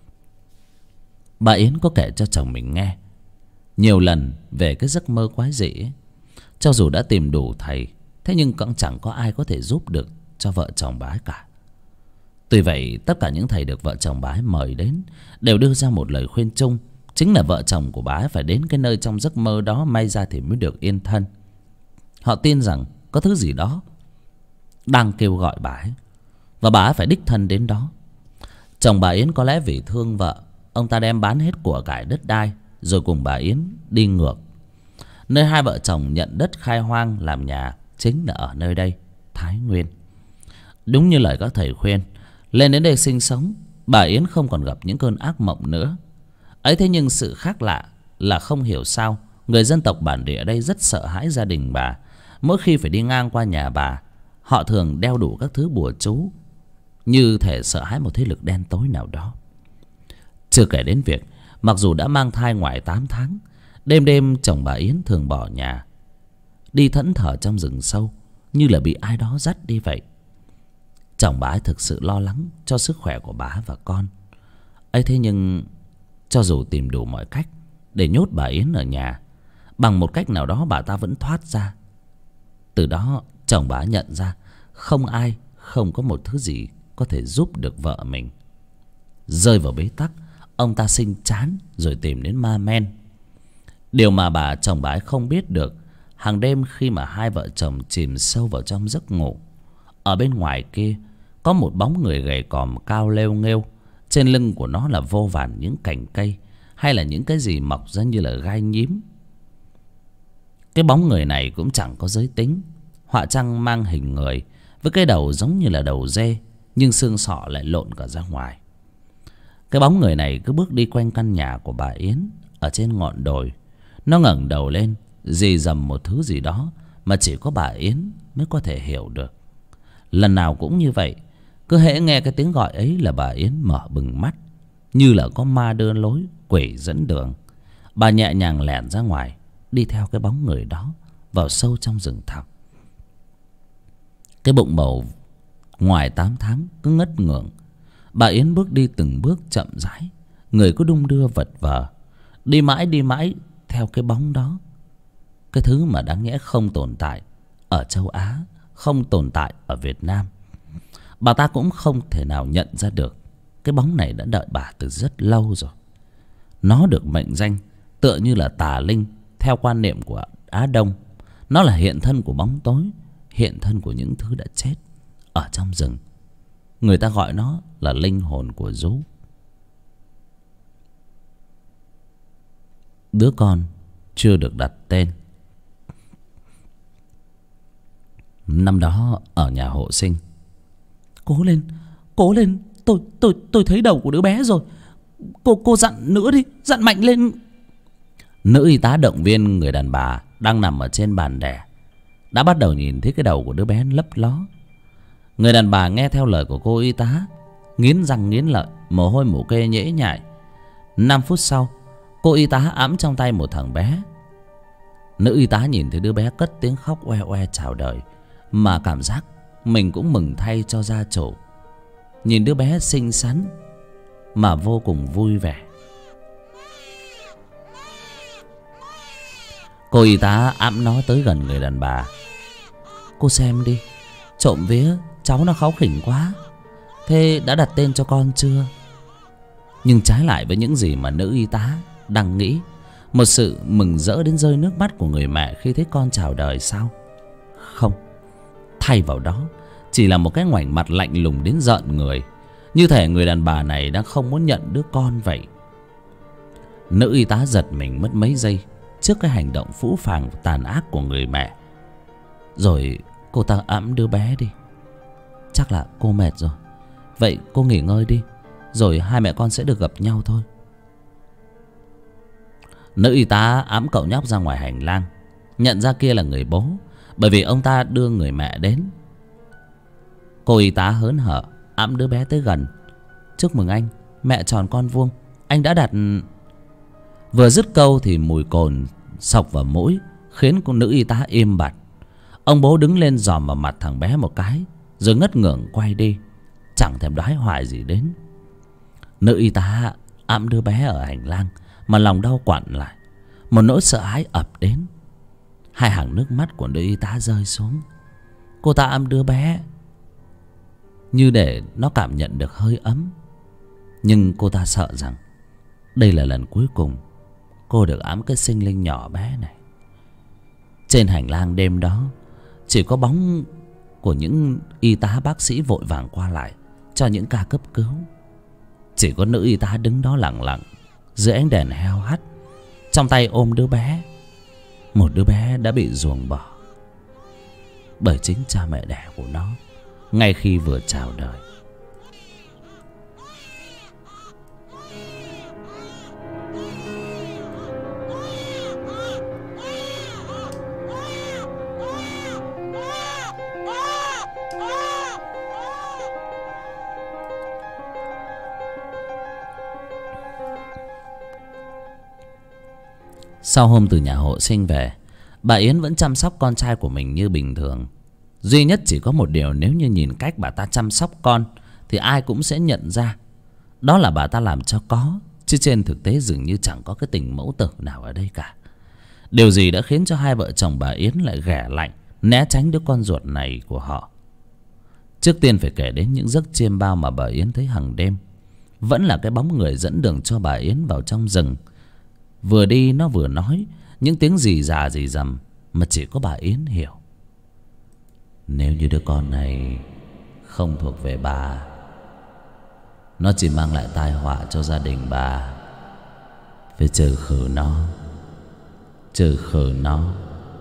Bà Yến có kể cho chồng mình nghe nhiều lần về cái giấc mơ quái dị ấy. Cho dù đã tìm đủ thầy, thế nhưng cũng chẳng có ai có thể giúp được cho vợ chồng bà ấy cả. Tuy vậy, tất cả những thầy được vợ chồng bà ấy mời đến đều đưa ra một lời khuyên chung, chính là vợ chồng của bà ấy phải đến cái nơi trong giấc mơ đó may ra thì mới được yên thân. Họ tin rằng có thứ gì đó đang kêu gọi bà ấy, và bà ấy phải đích thân đến đó. Chồng bà Yến có lẽ vì thương vợ, ông ta đem bán hết của cải đất đai rồi cùng bà Yến đi ngược. Nơi hai vợ chồng nhận đất khai hoang làm nhà chính là ở nơi đây, Thái Nguyên. Đúng như lời các thầy khuyên, lên đến đây sinh sống, bà Yến không còn gặp những cơn ác mộng nữa. Ấy thế nhưng sự khác lạ là không hiểu sao người dân tộc bản địa đây rất sợ hãi gia đình bà. Mỗi khi phải đi ngang qua nhà bà, họ thường đeo đủ các thứ bùa chú, như thể sợ hãi một thế lực đen tối nào đó. Chưa kể đến việc mặc dù đã mang thai ngoài 8 tháng, đêm đêm chồng bà Yến thường bỏ nhà đi thẫn thờ trong rừng sâu, như là bị ai đó dắt đi vậy. Chồng bà ấy thực sự lo lắng cho sức khỏe của bà và con. ấy thế nhưng cho dù tìm đủ mọi cách để nhốt bà Yến ở nhà, bằng một cách nào đó bà ta vẫn thoát ra. Từ đó chồng bà nhận ra không ai, không có một thứ gì có thể giúp được vợ mình. Rơi vào bế tắc, ông ta sinh chán rồi tìm đến ma men. Điều mà chồng bà ấy không biết được, hàng đêm khi mà hai vợ chồng chìm sâu vào trong giấc ngủ, ở bên ngoài kia có một bóng người gầy còm cao lêu nghêu. Trên lưng của nó là vô vàn những cành cây hay là những cái gì mọc ra như là gai nhím. Cái bóng người này cũng chẳng có giới tính, họa chăng mang hình người với cái đầu giống như là đầu dê, nhưng xương sọ lại lộn cả ra ngoài. Cái bóng người này cứ bước đi quanh căn nhà của bà Yến ở trên ngọn đồi. Nó ngẩng đầu lên rì rầm một thứ gì đó mà chỉ có bà Yến mới có thể hiểu được. Lần nào cũng như vậy, cứ hễ nghe cái tiếng gọi ấy là bà Yến mở bừng mắt, như là có ma đưa lối, quỷ dẫn đường. Bà nhẹ nhàng lẻn ra ngoài, đi theo cái bóng người đó vào sâu trong rừng thẳm. Cái bụng bầu ngoài 8 tháng cứ ngất ngưởng. Bà Yến bước đi từng bước chậm rãi, người cứ đung đưa vật vờ, đi mãi theo cái bóng đó. Cái thứ mà đáng nhẽ không tồn tại ở châu Á, không tồn tại ở Việt Nam. Bà ta cũng không thể nào nhận ra được cái bóng này đã đợi bà từ rất lâu rồi. Nó được mệnh danh tựa như là tà linh theo quan niệm của Á Đông. Nó là hiện thân của bóng tối, hiện thân của những thứ đã chết ở trong rừng. Người ta gọi nó là linh hồn của Dú. Đứa con chưa được đặt tên. Năm đó ở nhà hộ sinh. Cố lên, tôi thấy đầu của đứa bé rồi. Cô dặn nữa đi, dặn mạnh lên. Nữ y tá động viên người đàn bà đang nằm ở trên bàn đẻ, đã bắt đầu nhìn thấy cái đầu của đứa bé lấp ló. Người đàn bà nghe theo lời của cô y tá, nghiến răng nghiến lợi, mồ hôi mồ kê nhễ nhại. 5 phút sau, cô y tá ẵm trong tay một thằng bé. Nữ y tá nhìn thấy đứa bé cất tiếng khóc oe oe chào đời, mà cảm giác mình cũng mừng thay cho gia chủ. Nhìn đứa bé xinh xắn mà vô cùng vui vẻ. Cô y tá ẵm nó tới gần người đàn bà. Cô xem đi, trộm vía cháu nó kháu khỉnh quá. Thế đã đặt tên cho con chưa? Nhưng trái lại với những gì mà nữ y tá đang nghĩ, một sự mừng rỡ đến rơi nước mắt của người mẹ khi thấy con chào đời sao? Không, thay vào đó chỉ là một cái ngoảnh mặt lạnh lùng đến rợn người, như thể người đàn bà này đang không muốn nhận đứa con vậy. Nữ y tá giật mình mất mấy giây trước cái hành động phũ phàng tàn ác của người mẹ. Rồi cô ta ẵm đứa bé đi. Chắc là cô mệt rồi, vậy cô nghỉ ngơi đi, rồi hai mẹ con sẽ được gặp nhau thôi. Nữ y tá ẵm cậu nhóc ra ngoài hành lang, nhận ra kia là người bố, bởi vì ông ta đưa người mẹ đến. Cô y tá hớn hở ẵm đứa bé tới gần. Chúc mừng anh, mẹ tròn con vuông, anh đã đặt... Vừa dứt câu thì mùi cồn xộc vào mũi, khiến con nữ y tá im bặt. Ông bố đứng lên dòm vào mặt thằng bé một cái, rồi ngất ngưởng quay đi, chẳng thèm đoái hoài gì đến. Nữ y tá ẵm đứa bé ở hành lang mà lòng đau quặn lại, một nỗi sợ hãi ập đến. Hai hàng nước mắt của nữ y tá rơi xuống. Cô ta ẵm đứa bé như để nó cảm nhận được hơi ấm, nhưng cô ta sợ rằng đây là lần cuối cùng cô được ẵm cái sinh linh nhỏ bé này. Trên hành lang đêm đó chỉ có bóng của những y tá bác sĩ vội vàng qua lại cho những ca cấp cứu. Chỉ có nữ y tá đứng đó lặng lặng dưới ánh đèn heo hắt, trong tay ôm đứa bé, một đứa bé đã bị ruồng bỏ bởi chính cha mẹ đẻ của nó ngay khi vừa chào đời. Sau hôm từ nhà hộ sinh về, bà Yến vẫn chăm sóc con trai của mình như bình thường. Duy nhất chỉ có một điều, nếu như nhìn cách bà ta chăm sóc con thì ai cũng sẽ nhận ra đó là bà ta làm cho có, chứ trên thực tế dường như chẳng có cái tình mẫu tử nào ở đây cả. Điều gì đã khiến cho hai vợ chồng bà Yến lại ghẻ lạnh né tránh đứa con ruột này của họ? Trước tiên phải kể đến những giấc chiêm bao mà bà Yến thấy hàng đêm. Vẫn là cái bóng người dẫn đường cho bà Yến vào trong rừng. Vừa đi nó vừa nói những tiếng rì rà rì rầm mà chỉ có bà Yến hiểu. Nếu như đứa con này không thuộc về bà, nó chỉ mang lại tai họa cho gia đình bà. Phải trừ khử nó, trừ khử nó.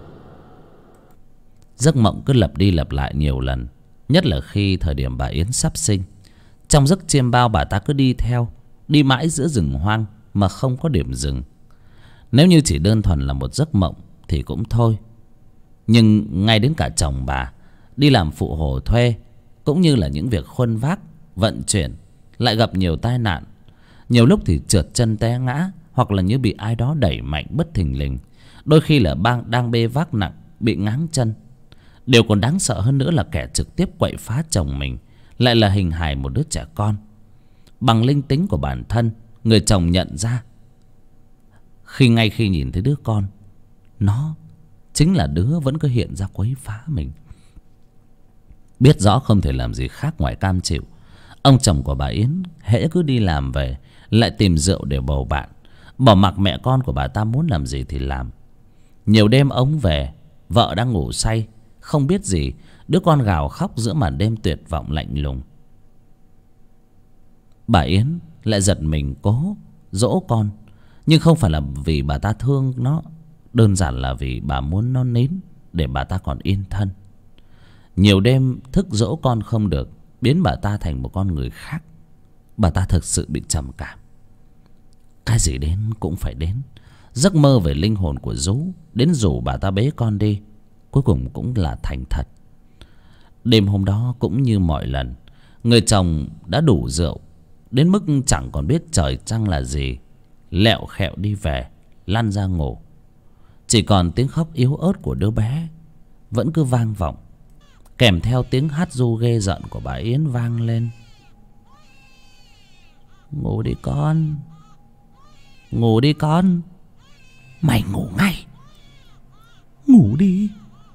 Giấc mộng cứ lặp đi lặp lại nhiều lần, nhất là khi thời điểm bà Yến sắp sinh. Trong giấc chiêm bao bà ta cứ đi theo, đi mãi giữa rừng hoang mà không có điểm dừng. Nếu như chỉ đơn thuần là một giấc mộng thì cũng thôi, nhưng ngay đến cả chồng bà đi làm phụ hồ thuê, cũng như là những việc khuân vác, vận chuyển, lại gặp nhiều tai nạn. Nhiều lúc thì trượt chân té ngã, hoặc là như bị ai đó đẩy mạnh bất thình lình. Đôi khi là đang bê vác nặng bị ngáng chân. Điều còn đáng sợ hơn nữa là kẻ trực tiếp quậy phá chồng mình lại là hình hài một đứa trẻ con. Bằng linh tính của bản thân, người chồng nhận ra ngay khi nhìn thấy đứa con, nó chính là đứa vẫn cứ hiện ra quấy phá mình. Biết rõ không thể làm gì khác ngoài cam chịu, ông chồng của bà Yến hễ cứ đi làm về lại tìm rượu để bầu bạn, bỏ mặc mẹ con của bà ta muốn làm gì thì làm. Nhiều đêm ông về, vợ đang ngủ say không biết gì, đứa con gào khóc giữa màn đêm tuyệt vọng lạnh lùng. Bà Yến lại giật mình cố dỗ con, nhưng không phải là vì bà ta thương nó, đơn giản là vì bà muốn nó nín để bà ta còn yên thân. Nhiều đêm thức dỗ con không được, biến bà ta thành một con người khác. Bà ta thực sự bị trầm cảm. Cái gì đến cũng phải đến, Giấc mơ về linh hồn của Dú đến rủ bà ta bế con đi, cuối cùng cũng là thành thật. Đêm hôm đó cũng như mọi lần, người chồng đã đủ rượu đến mức chẳng còn biết trời trăng là gì, lẹo khẹo đi về, lăn ra ngủ. Chỉ còn tiếng khóc yếu ớt của đứa bé vẫn cứ vang vọng, kèm theo tiếng hát ru ghê rợn của bà Yến vang lên. Ngủ đi con, ngủ đi con. Mày ngủ ngay, ngủ đi.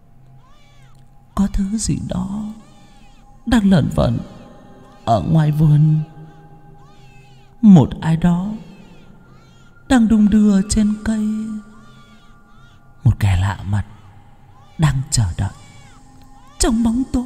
Có thứ gì đó đang lẩn vẩn ở ngoài vườn. Một ai đó đang đung đưa trên cây. Một kẻ lạ mặt đang chờ đợi trong bóng tối.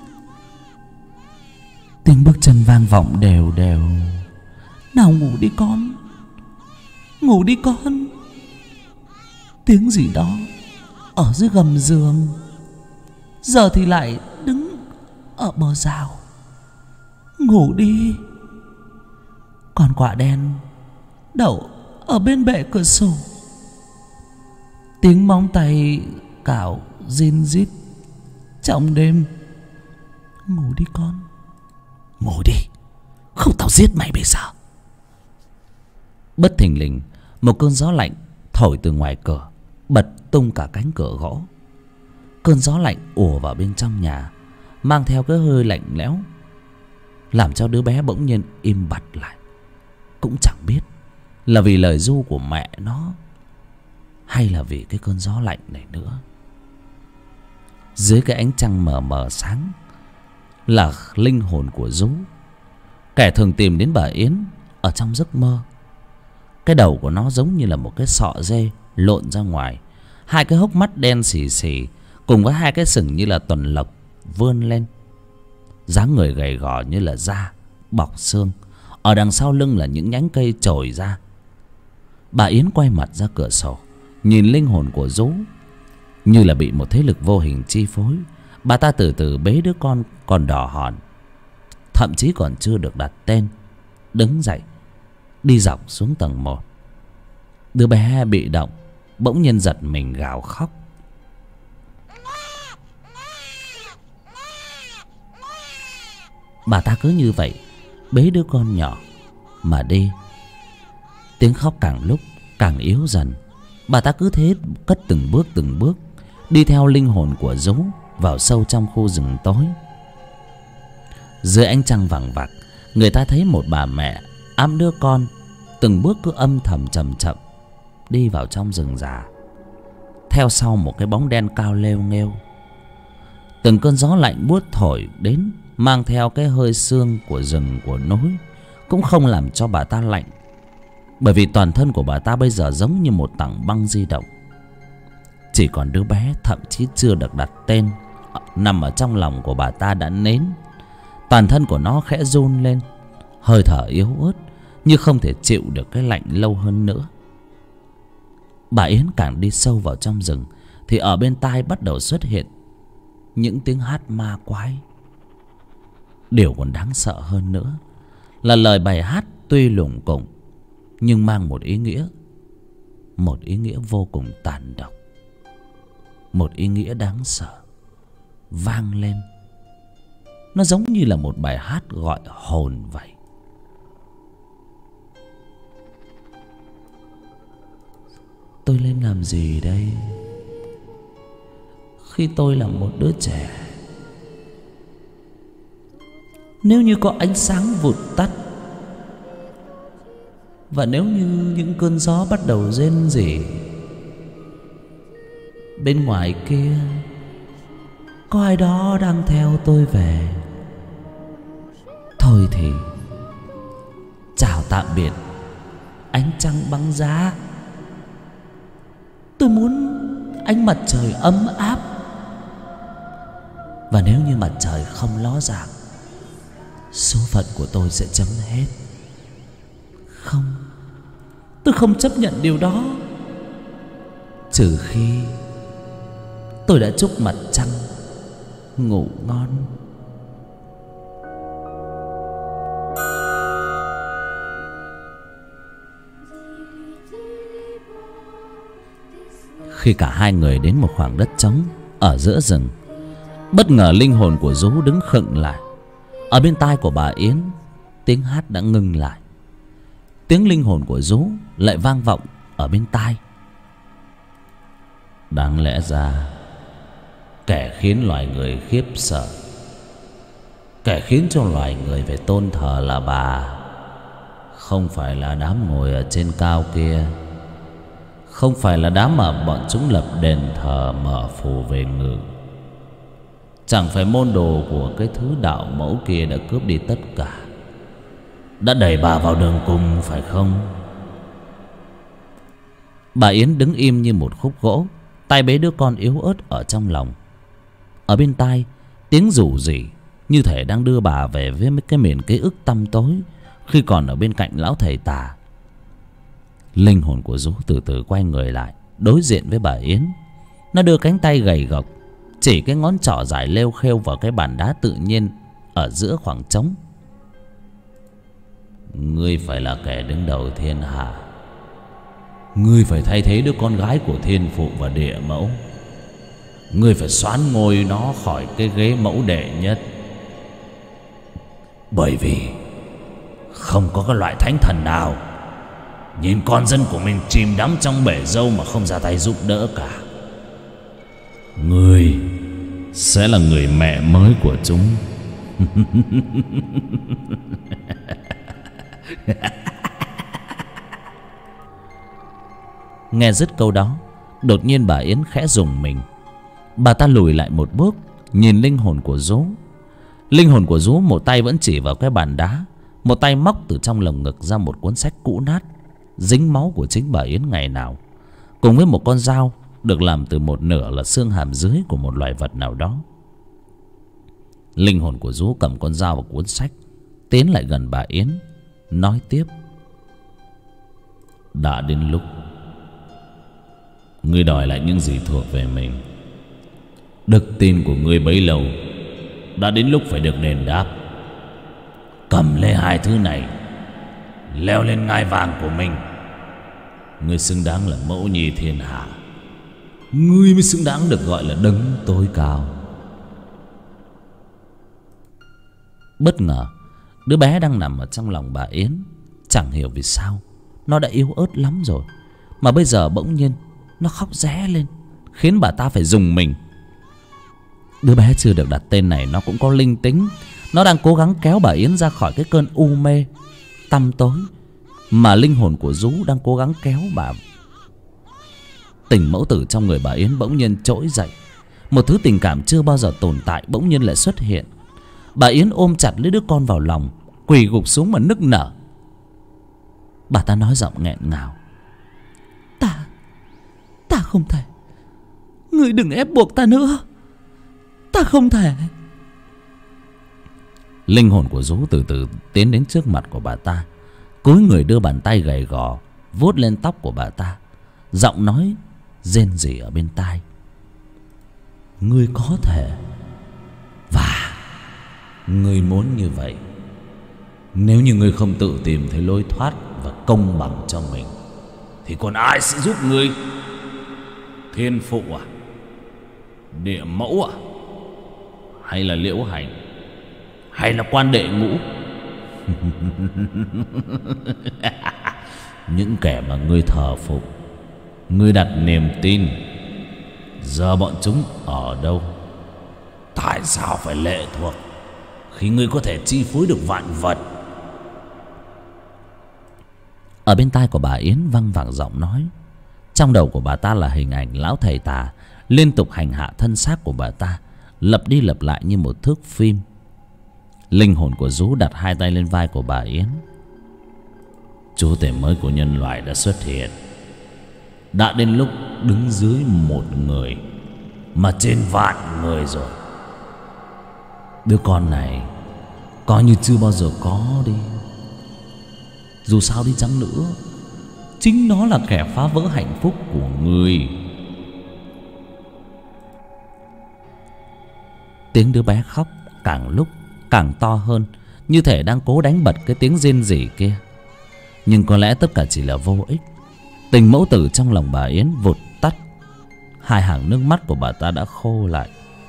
Tiếng bước chân vang vọng đều đều. Nào ngủ đi con, ngủ đi con. Tiếng gì đó ở dưới gầm giường, giờ thì lại đứng ở bờ rào. Ngủ đi. Con quạ đen đậu ở bên bệ cửa sổ. Tiếng móng tay cào rin rít trong đêm. Ngủ đi con, ngủ đi, không tao giết mày bây giờ. Bất thình lình, một cơn gió lạnh thổi từ ngoài cửa, bật tung cả cánh cửa gỗ. Cơn gió lạnh ùa vào bên trong nhà, mang theo cái hơi lạnh lẽo, làm cho đứa bé bỗng nhiên im bặt lại. Cũng chẳng biết là vì lời ru của mẹ nó, hay là vì cái cơn gió lạnh này nữa. Dưới cái ánh trăng mờ mờ sáng là linh hồn của Dú, kẻ thường tìm đến bà Yến ở trong giấc mơ. Cái đầu của nó giống như là một cái sọ dê lộn ra ngoài, hai cái hốc mắt đen xì xì cùng với hai cái sừng như là tuần lộc vươn lên. Dáng người gầy gò như là da bọc xương, ở đằng sau lưng là những nhánh cây trồi ra. Bà Yến quay mặt ra cửa sổ, nhìn linh hồn của Dú như là bị một thế lực vô hình chi phối. Bà ta từ từ bế đứa con còn đỏ hòn, thậm chí còn chưa được đặt tên, đứng dậy đi dọc xuống tầng 1. Đứa bé bị động bỗng nhiên giật mình gào khóc. Bà ta cứ như vậy bế đứa con nhỏ mà đi. Tiếng khóc càng lúc càng yếu dần. Bà ta cứ thế cất từng bước đi theo linh hồn của Dú vào sâu trong khu rừng tối. Dưới ánh trăng vàng vặc, người ta thấy một bà mẹ ẵm đứa con từng bước cứ âm thầm chậm chậm đi vào trong rừng già, theo sau một cái bóng đen cao lêu nghêu. Từng cơn gió lạnh buốt thổi đến, mang theo cái hơi sương của rừng của núi, cũng không làm cho bà ta lạnh, bởi vì toàn thân của bà ta bây giờ giống như một tảng băng di động. Chỉ còn đứa bé thậm chí chưa được đặt tên nằm ở trong lòng của bà ta đã nến. Toàn thân của nó khẽ run lên, hơi thở yếu ớt như không thể chịu được cái lạnh lâu hơn nữa. Bà Yến càng đi sâu vào trong rừng thì ở bên tai bắt đầu xuất hiện những tiếng hát ma quái. Điều còn đáng sợ hơn nữa là lời bài hát tuy lủng củng nhưng mang một ý nghĩa vô cùng tàn độc, một ý nghĩa đáng sợ vang lên. Nó giống như là một bài hát gọi hồn vậy. Tôi lên làm gì đây khi tôi là một đứa trẻ? Nếu như có ánh sáng vụt tắt, và nếu như những cơn gió bắt đầu rên rỉ, bên ngoài kia có ai đó đang theo tôi về, thôi thì chào tạm biệt ánh trăng băng giá. Tôi muốn ánh mặt trời ấm áp, và nếu như mặt trời không ló dạng, số phận của tôi sẽ chấm hết. Không, tôi không chấp nhận điều đó, trừ khi tôi đã chúc mặt trăng ngủ ngon. Khi cả hai người đến một khoảng đất trống ở giữa rừng, bất ngờ linh hồn của Dú đứng khựng lại. Ở bên tai của bà Yến, tiếng hát đã ngừng lại. Tiếng linh hồn của Dú lại vang vọng ở bên tai. Đáng lẽ ra, kẻ khiến loài người khiếp sợ, kẻ khiến cho loài người phải tôn thờ là bà, không phải là đám ngồi ở trên cao kia, không phải là đám mà bọn chúng lập đền thờ mở phù về ngự. Chẳng phải môn đồ của cái thứ đạo mẫu kia đã cướp đi tất cả, đã đẩy bà vào đường cùng, phải không? Bà Yến đứng im như một khúc gỗ, tay bế đứa con yếu ớt ở trong lòng. Ở bên tai, tiếng rủ rỉ như thể đang đưa bà về với mấy cái miền ký ức tăm tối khi còn ở bên cạnh lão thầy tà. Linh hồn của Dú từ từ quay người lại, đối diện với bà Yến. Nó đưa cánh tay gầy gộc chỉ cái ngón trỏ dài lêu khêu vào cái bàn đá tự nhiên ở giữa khoảng trống. Ngươi phải là kẻ đứng đầu thiên hạ. Ngươi phải thay thế đứa con gái của thiên phụ và địa mẫu. Ngươi phải xoán ngôi nó khỏi cái ghế mẫu đệ nhất. Bởi vì không có cái loại thánh thần nào nhìn con dân của mình chìm đắm trong bể dâu mà không ra tay giúp đỡ cả. Ngươi sẽ là người mẹ mới của chúng. Nghe dứt câu đó, đột nhiên bà Yến khẽ rùng mình. Bà ta lùi lại một bước, nhìn linh hồn của Dú. Linh hồn của Dú một tay vẫn chỉ vào cái bàn đá, một tay móc từ trong lồng ngực ra một cuốn sách cũ nát, dính máu của chính bà Yến ngày nào, cùng với một con dao được làm từ một nửa là xương hàm dưới của một loài vật nào đó. Linh hồn của Dú cầm con dao và cuốn sách, tiến lại gần bà Yến, nói tiếp. Đã đến lúc ngươi đòi lại những gì thuộc về mình. Đức tin của ngươi bấy lâu đã đến lúc phải được đền đáp. Cầm lấy hai thứ này, leo lên ngai vàng của mình. Ngươi xứng đáng là mẫu nhi thiên hạ. Ngươi mới xứng đáng được gọi là đấng tối cao. Bất ngờ, đứa bé đang nằm ở trong lòng bà Yến, chẳng hiểu vì sao nó đã yếu ớt lắm rồi, mà bây giờ bỗng nhiên nó khóc ré lên, khiến bà ta phải rùng mình. Đứa bé chưa được đặt tên này nó cũng có linh tính. Nó đang cố gắng kéo bà Yến ra khỏi cái cơn u mê tăm tối mà linh hồn của Dú đang cố gắng kéo bà. Tình mẫu tử trong người bà Yến bỗng nhiên trỗi dậy. Một thứ tình cảm chưa bao giờ tồn tại bỗng nhiên lại xuất hiện. Bà Yến ôm chặt lấy đứa con vào lòng, quỳ gục xuống mà nức nở. Bà ta nói giọng nghẹn ngào. Ta không thể. Ngươi đừng ép buộc ta nữa. Ta không thể. Linh hồn của Dú từ từ tiến đến trước mặt của bà ta, cúi người đưa bàn tay gầy gò vuốt lên tóc của bà ta, giọng nói rên rỉ ở bên tai. Ngươi có thể, và ngươi muốn như vậy. Nếu như ngươi không tự tìm thấy lối thoát và công bằng cho mình, thì còn ai sẽ giúp ngươi? Thiên phụ à? Địa mẫu à? Hay là Liễu Hành? Hay là quan đệ ngũ? Những kẻ mà ngươi thờ phục, ngươi đặt niềm tin, giờ bọn chúng ở đâu? Tại sao phải lệ thuộc khi ngươi có thể chi phối được vạn vật? Ở bên tai của bà Yến văng vẳng giọng nói. Trong đầu của bà ta là hình ảnh lão thầy tà liên tục hành hạ thân xác của bà ta, lặp đi lặp lại như một thước phim. Linh hồn của Dú đặt hai tay lên vai của bà Yến. Chúa tể mới của nhân loại đã xuất hiện. Đã đến lúc đứng dưới một người mà trên vạn người rồi. Đứa con này coi như chưa bao giờ có đi. Dù sao đi chăng nữa, chính nó là kẻ phá vỡ hạnh phúc của người. Tiếng đứa bé khóc càng lúc càng to hơn, như thể đang cố đánh bật cái tiếng rên rỉ kia. Nhưng có lẽ tất cả chỉ là vô ích. Tình mẫu tử trong lòng bà Yến vụt tắt. Hai hàng nước mắt của bà ta đã khô lại.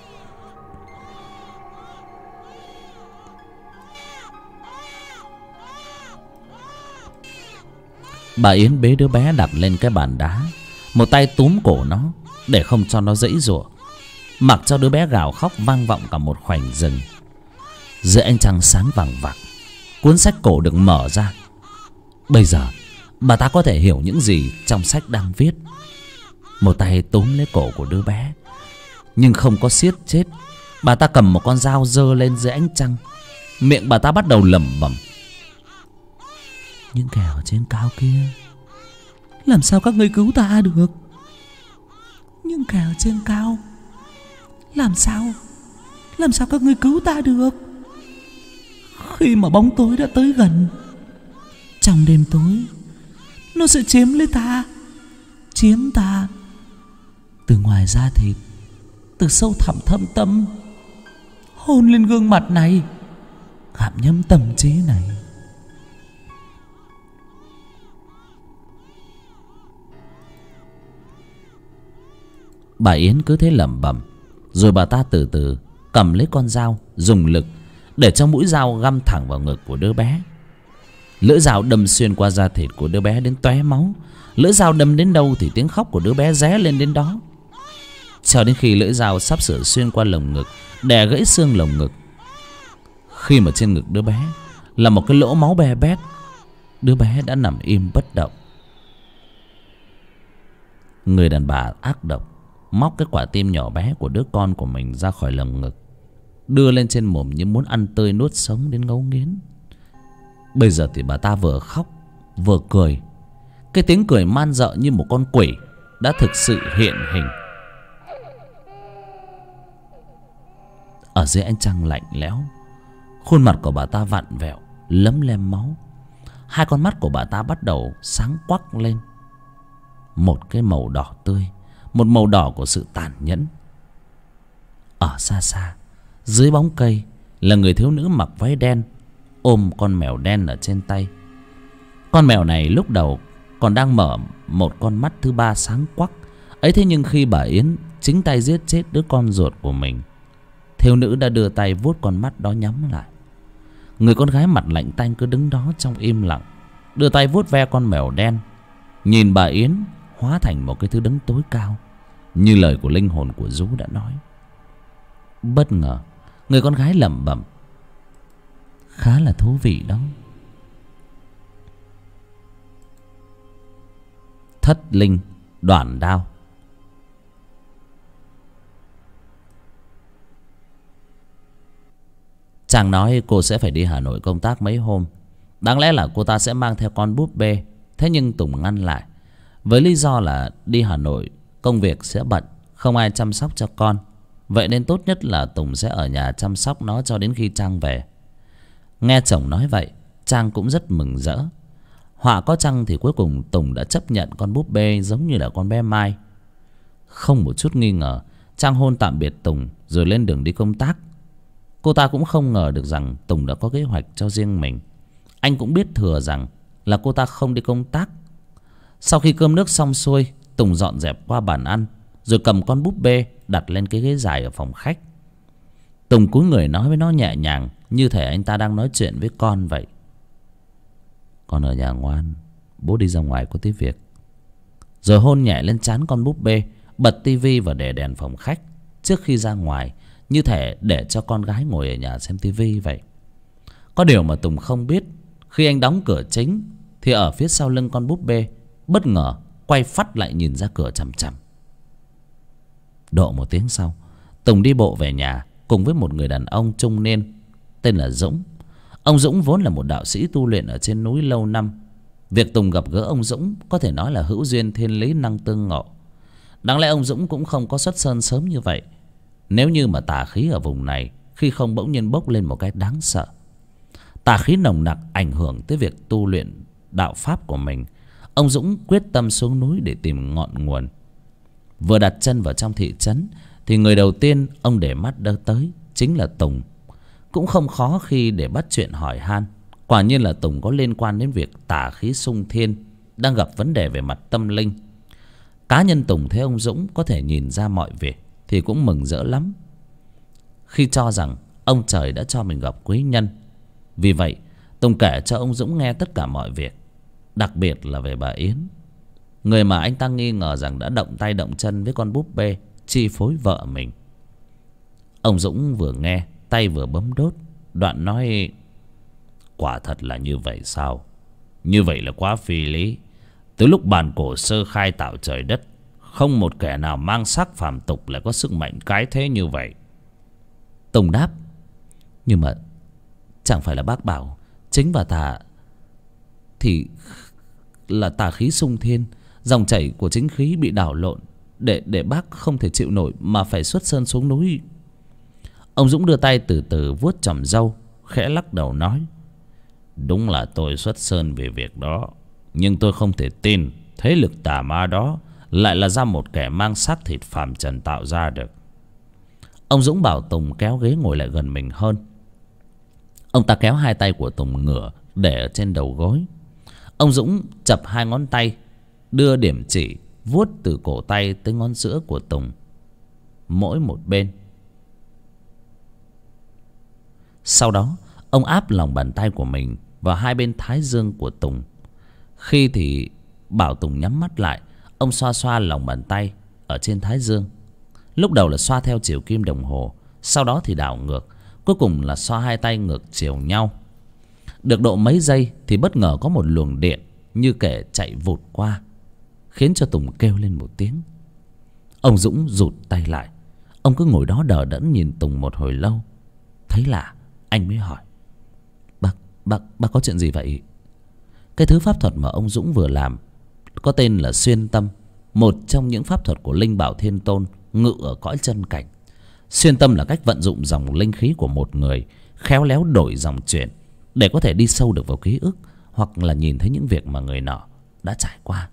Bà Yến bế đứa bé đặt lên cái bàn đá, một tay túm cổ nó để không cho nó giãy giụa, mặc cho đứa bé gào khóc vang vọng cả một khoảnh rừng. Dưới ánh trăng sáng vàng vặc, cuốn sách cổ được mở ra. Bây giờ bà ta có thể hiểu những gì trong sách đang viết. Một tay túm lấy cổ của đứa bé, nhưng không có siết chết. Bà ta cầm một con dao giơ lên dưới ánh trăng. Miệng bà ta bắt đầu lẩm bẩm: những kẻ ở trên cao kia, làm sao các ngươi cứu ta được? Những kẻ ở trên cao, làm sao các ngươi cứu ta được? Khi mà bóng tối đã tới gần, trong đêm tối, nó sẽ chiếm lấy ta, chiếm ta từ ngoài da thịt, từ sâu thẳm thâm tâm, hôn lên gương mặt này, gặm nhấm tâm trí này. Bà Yến cứ thế lẩm bẩm, rồi bà ta từ từ cầm lấy con dao, dùng lực để cho mũi dao găm thẳng vào ngực của đứa bé. Lưỡi dao đâm xuyên qua da thịt của đứa bé đến tóe máu. Lưỡi dao đâm đến đâu thì tiếng khóc của đứa bé ré lên đến đó, cho đến khi lưỡi dao sắp sửa xuyên qua lồng ngực, đè gãy xương lồng ngực. Khi mà trên ngực đứa bé là một cái lỗ máu be bét, đứa bé đã nằm im bất động. Người đàn bà ác độc móc cái quả tim nhỏ bé của đứa con của mình ra khỏi lồng ngực, đưa lên trên mồm như muốn ăn tươi nuốt sống đến ngấu nghiến. Bây giờ thì bà ta vừa khóc vừa cười. Cái tiếng cười man rợ như một con quỷ đã thực sự hiện hình. Ở dưới ánh trăng lạnh lẽo, khuôn mặt của bà ta vặn vẹo, lấm lem máu. Hai con mắt của bà ta bắt đầu sáng quắc lên, một cái màu đỏ tươi, một màu đỏ của sự tàn nhẫn. Ở xa xa, dưới bóng cây, là người thiếu nữ mặc váy đen, ôm con mèo đen ở trên tay. Con mèo này lúc đầu còn đang mở một con mắt thứ ba sáng quắc ấy, thế nhưng khi bà Yến chính tay giết chết đứa con ruột của mình, thiếu nữ đã đưa tay vuốt con mắt đó nhắm lại. Người con gái mặt lạnh tanh cứ đứng đó trong im lặng, đưa tay vuốt ve con mèo đen, nhìn bà Yến hóa thành một cái thứ đứng tối cao, như lời của linh hồn của Dú đã nói. Bất ngờ, người con gái lẩm bẩm: khá là thú vị đó. Thất linh đoản đao. Chàng nói cô sẽ phải đi Hà Nội công tác mấy hôm. Đáng lẽ là cô ta sẽ mang theo con búp bê. Thế nhưng Tùng ngăn lại, với lý do là đi Hà Nội công việc sẽ bận, không ai chăm sóc cho con. Vậy nên tốt nhất là Tùng sẽ ở nhà chăm sóc nó cho đến khi Trang về. Nghe chồng nói vậy, Trang cũng rất mừng rỡ. Họa có chăng thì cuối cùng Tùng đã chấp nhận con búp bê giống như là con bé Mai. Không một chút nghi ngờ, Trang hôn tạm biệt Tùng rồi lên đường đi công tác. Cô ta cũng không ngờ được rằng Tùng đã có kế hoạch cho riêng mình. Anh cũng biết thừa rằng là cô ta không đi công tác. Sau khi cơm nước xong xuôi, Tùng dọn dẹp qua bàn ăn, rồi cầm con búp bê đặt lên cái ghế dài ở phòng khách. Tùng cúi người nói với nó nhẹ nhàng, như thể anh ta đang nói chuyện với con vậy. Con ở nhà ngoan, bố đi ra ngoài có tí việc. Rồi hôn nhẹ lên trán con búp bê, bật tivi và để đèn phòng khách trước khi ra ngoài, như thể để cho con gái ngồi ở nhà xem tivi vậy. Có điều mà Tùng không biết, khi anh đóng cửa chính thì ở phía sau lưng con búp bê bất ngờ quay phắt lại nhìn ra cửa chằm chằm. Độ một tiếng sau, Tùng đi bộ về nhà cùng với một người đàn ông trung niên tên là Dũng. Ông Dũng vốn là một đạo sĩ tu luyện ở trên núi lâu năm. Việc Tùng gặp gỡ ông Dũng có thể nói là hữu duyên thiên lý năng tương ngộ. Đáng lẽ ông Dũng cũng không có xuất sơn sớm như vậy, nếu như mà tà khí ở vùng này khi không bỗng nhiên bốc lên một cách đáng sợ. Tà khí nồng nặc ảnh hưởng tới việc tu luyện đạo pháp của mình. Ông Dũng quyết tâm xuống núi để tìm ngọn nguồn. Vừa đặt chân vào trong thị trấn thì người đầu tiên ông để mắt đỡ tới chính là Tùng. Cũng không khó khi để bắt chuyện hỏi han. Quả nhiên là Tùng có liên quan đến việc tà khí xung thiên đang gặp vấn đề về mặt tâm linh. Cá nhân Tùng thấy ông Dũng có thể nhìn ra mọi việc thì cũng mừng rỡ lắm, khi cho rằng ông trời đã cho mình gặp quý nhân. Vì vậy Tùng kể cho ông Dũng nghe tất cả mọi việc, đặc biệt là về bà Yến, người mà anh ta nghi ngờ rằng đã động tay động chân với con búp bê chi phối vợ mình. Ông Dũng vừa nghe tay vừa bấm đốt, đoạn nói: quả thật là như vậy sao? Như vậy là quá phi lý. Từ lúc bàn cổ sơ khai tạo trời đất, không một kẻ nào mang xác phàm tục lại có sức mạnh cái thế như vậy. Tùng đáp: nhưng mà chẳng phải là bác bảo chính và tà thì là tà khí xung thiên, dòng chảy của chính khí bị đảo lộn, để bác không thể chịu nổi mà phải xuất sơn xuống núi. Ông Dũng đưa tay từ từ vuốt chòm râu, khẽ lắc đầu nói: đúng là tôi xuất sơn về việc đó, nhưng tôi không thể tin thế lực tà ma đó lại là do một kẻ mang xác thịt phàm trần tạo ra được. Ông Dũng bảo Tùng kéo ghế ngồi lại gần mình hơn. Ông ta kéo hai tay của Tùng ngửa để ở trên đầu gối. Ông Dũng chập hai ngón tay, đưa điểm chỉ vuốt từ cổ tay tới ngón giữa của Tùng, mỗi một bên. Sau đó ông áp lòng bàn tay của mình vào hai bên thái dương của Tùng. Khi thì bảo Tùng nhắm mắt lại, ông xoa xoa lòng bàn tay ở trên thái dương. Lúc đầu là xoa theo chiều kim đồng hồ, sau đó thì đảo ngược, cuối cùng là xoa hai tay ngược chiều nhau. Được độ mấy giây thì bất ngờ có một luồng điện như kẻ chạy vụt qua, khiến cho Tùng kêu lên một tiếng. Ông Dũng rụt tay lại. Ông cứ ngồi đó đờ đẫn nhìn Tùng một hồi lâu. Thấy lạ, anh mới hỏi: Bác có chuyện gì vậy? Cái thứ pháp thuật mà ông Dũng vừa làm có tên là xuyên tâm, một trong những pháp thuật của Linh Bảo Thiên Tôn ngự ở cõi chân cảnh. Xuyên tâm là cách vận dụng dòng linh khí của một người, khéo léo đổi dòng chuyển để có thể đi sâu được vào ký ức, hoặc là nhìn thấy những việc mà người nọ đã trải qua.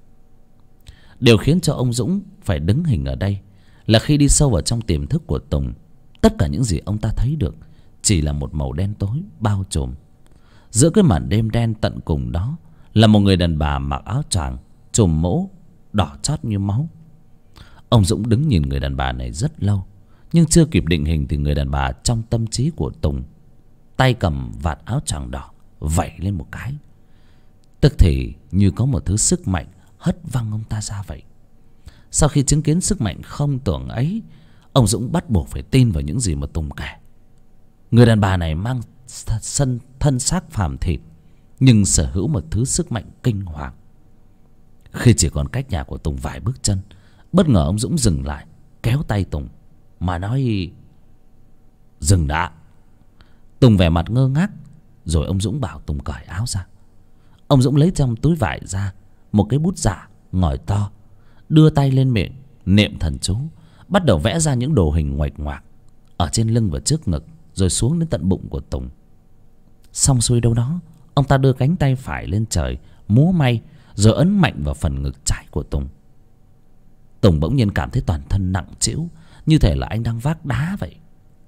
Điều khiến cho ông Dũng phải đứng hình ở đây là khi đi sâu vào trong tiềm thức của Tùng, tất cả những gì ông ta thấy được chỉ là một màu đen tối bao trùm. Giữa cái màn đêm đen tận cùng đó là một người đàn bà mặc áo choàng trùm mũ đỏ chót như máu. Ông Dũng đứng nhìn người đàn bà này rất lâu, nhưng chưa kịp định hình thì người đàn bà trong tâm trí của Tùng, tay cầm vạt áo choàng đỏ vẩy lên một cái, tức thì như có một thứ sức mạnh hất văng ông ta ra vậy. Sau khi chứng kiến sức mạnh không tưởng ấy, ông Dũng bắt buộc phải tin vào những gì mà Tùng kể. Người đàn bà này mang thân xác phàm thịt, nhưng sở hữu một thứ sức mạnh kinh hoàng. Khi chỉ còn cách nhà của Tùng vài bước chân, bất ngờ ông Dũng dừng lại, kéo tay Tùng mà nói: dừng đã. Tùng vẻ mặt ngơ ngác, rồi ông Dũng bảo Tùng cởi áo ra. Ông Dũng lấy trong túi vải ra một cái bút giả ngòi to, đưa tay lên miệng niệm thần chú, bắt đầu vẽ ra những đồ hình nguệch ngoạc ở trên lưng và trước ngực, rồi xuống đến tận bụng của Tùng. Xong xuôi đâu đó, ông ta đưa cánh tay phải lên trời múa may, rồi ấn mạnh vào phần ngực trái của Tùng. Tùng bỗng nhiên cảm thấy toàn thân nặng trĩu, như thể là anh đang vác đá vậy.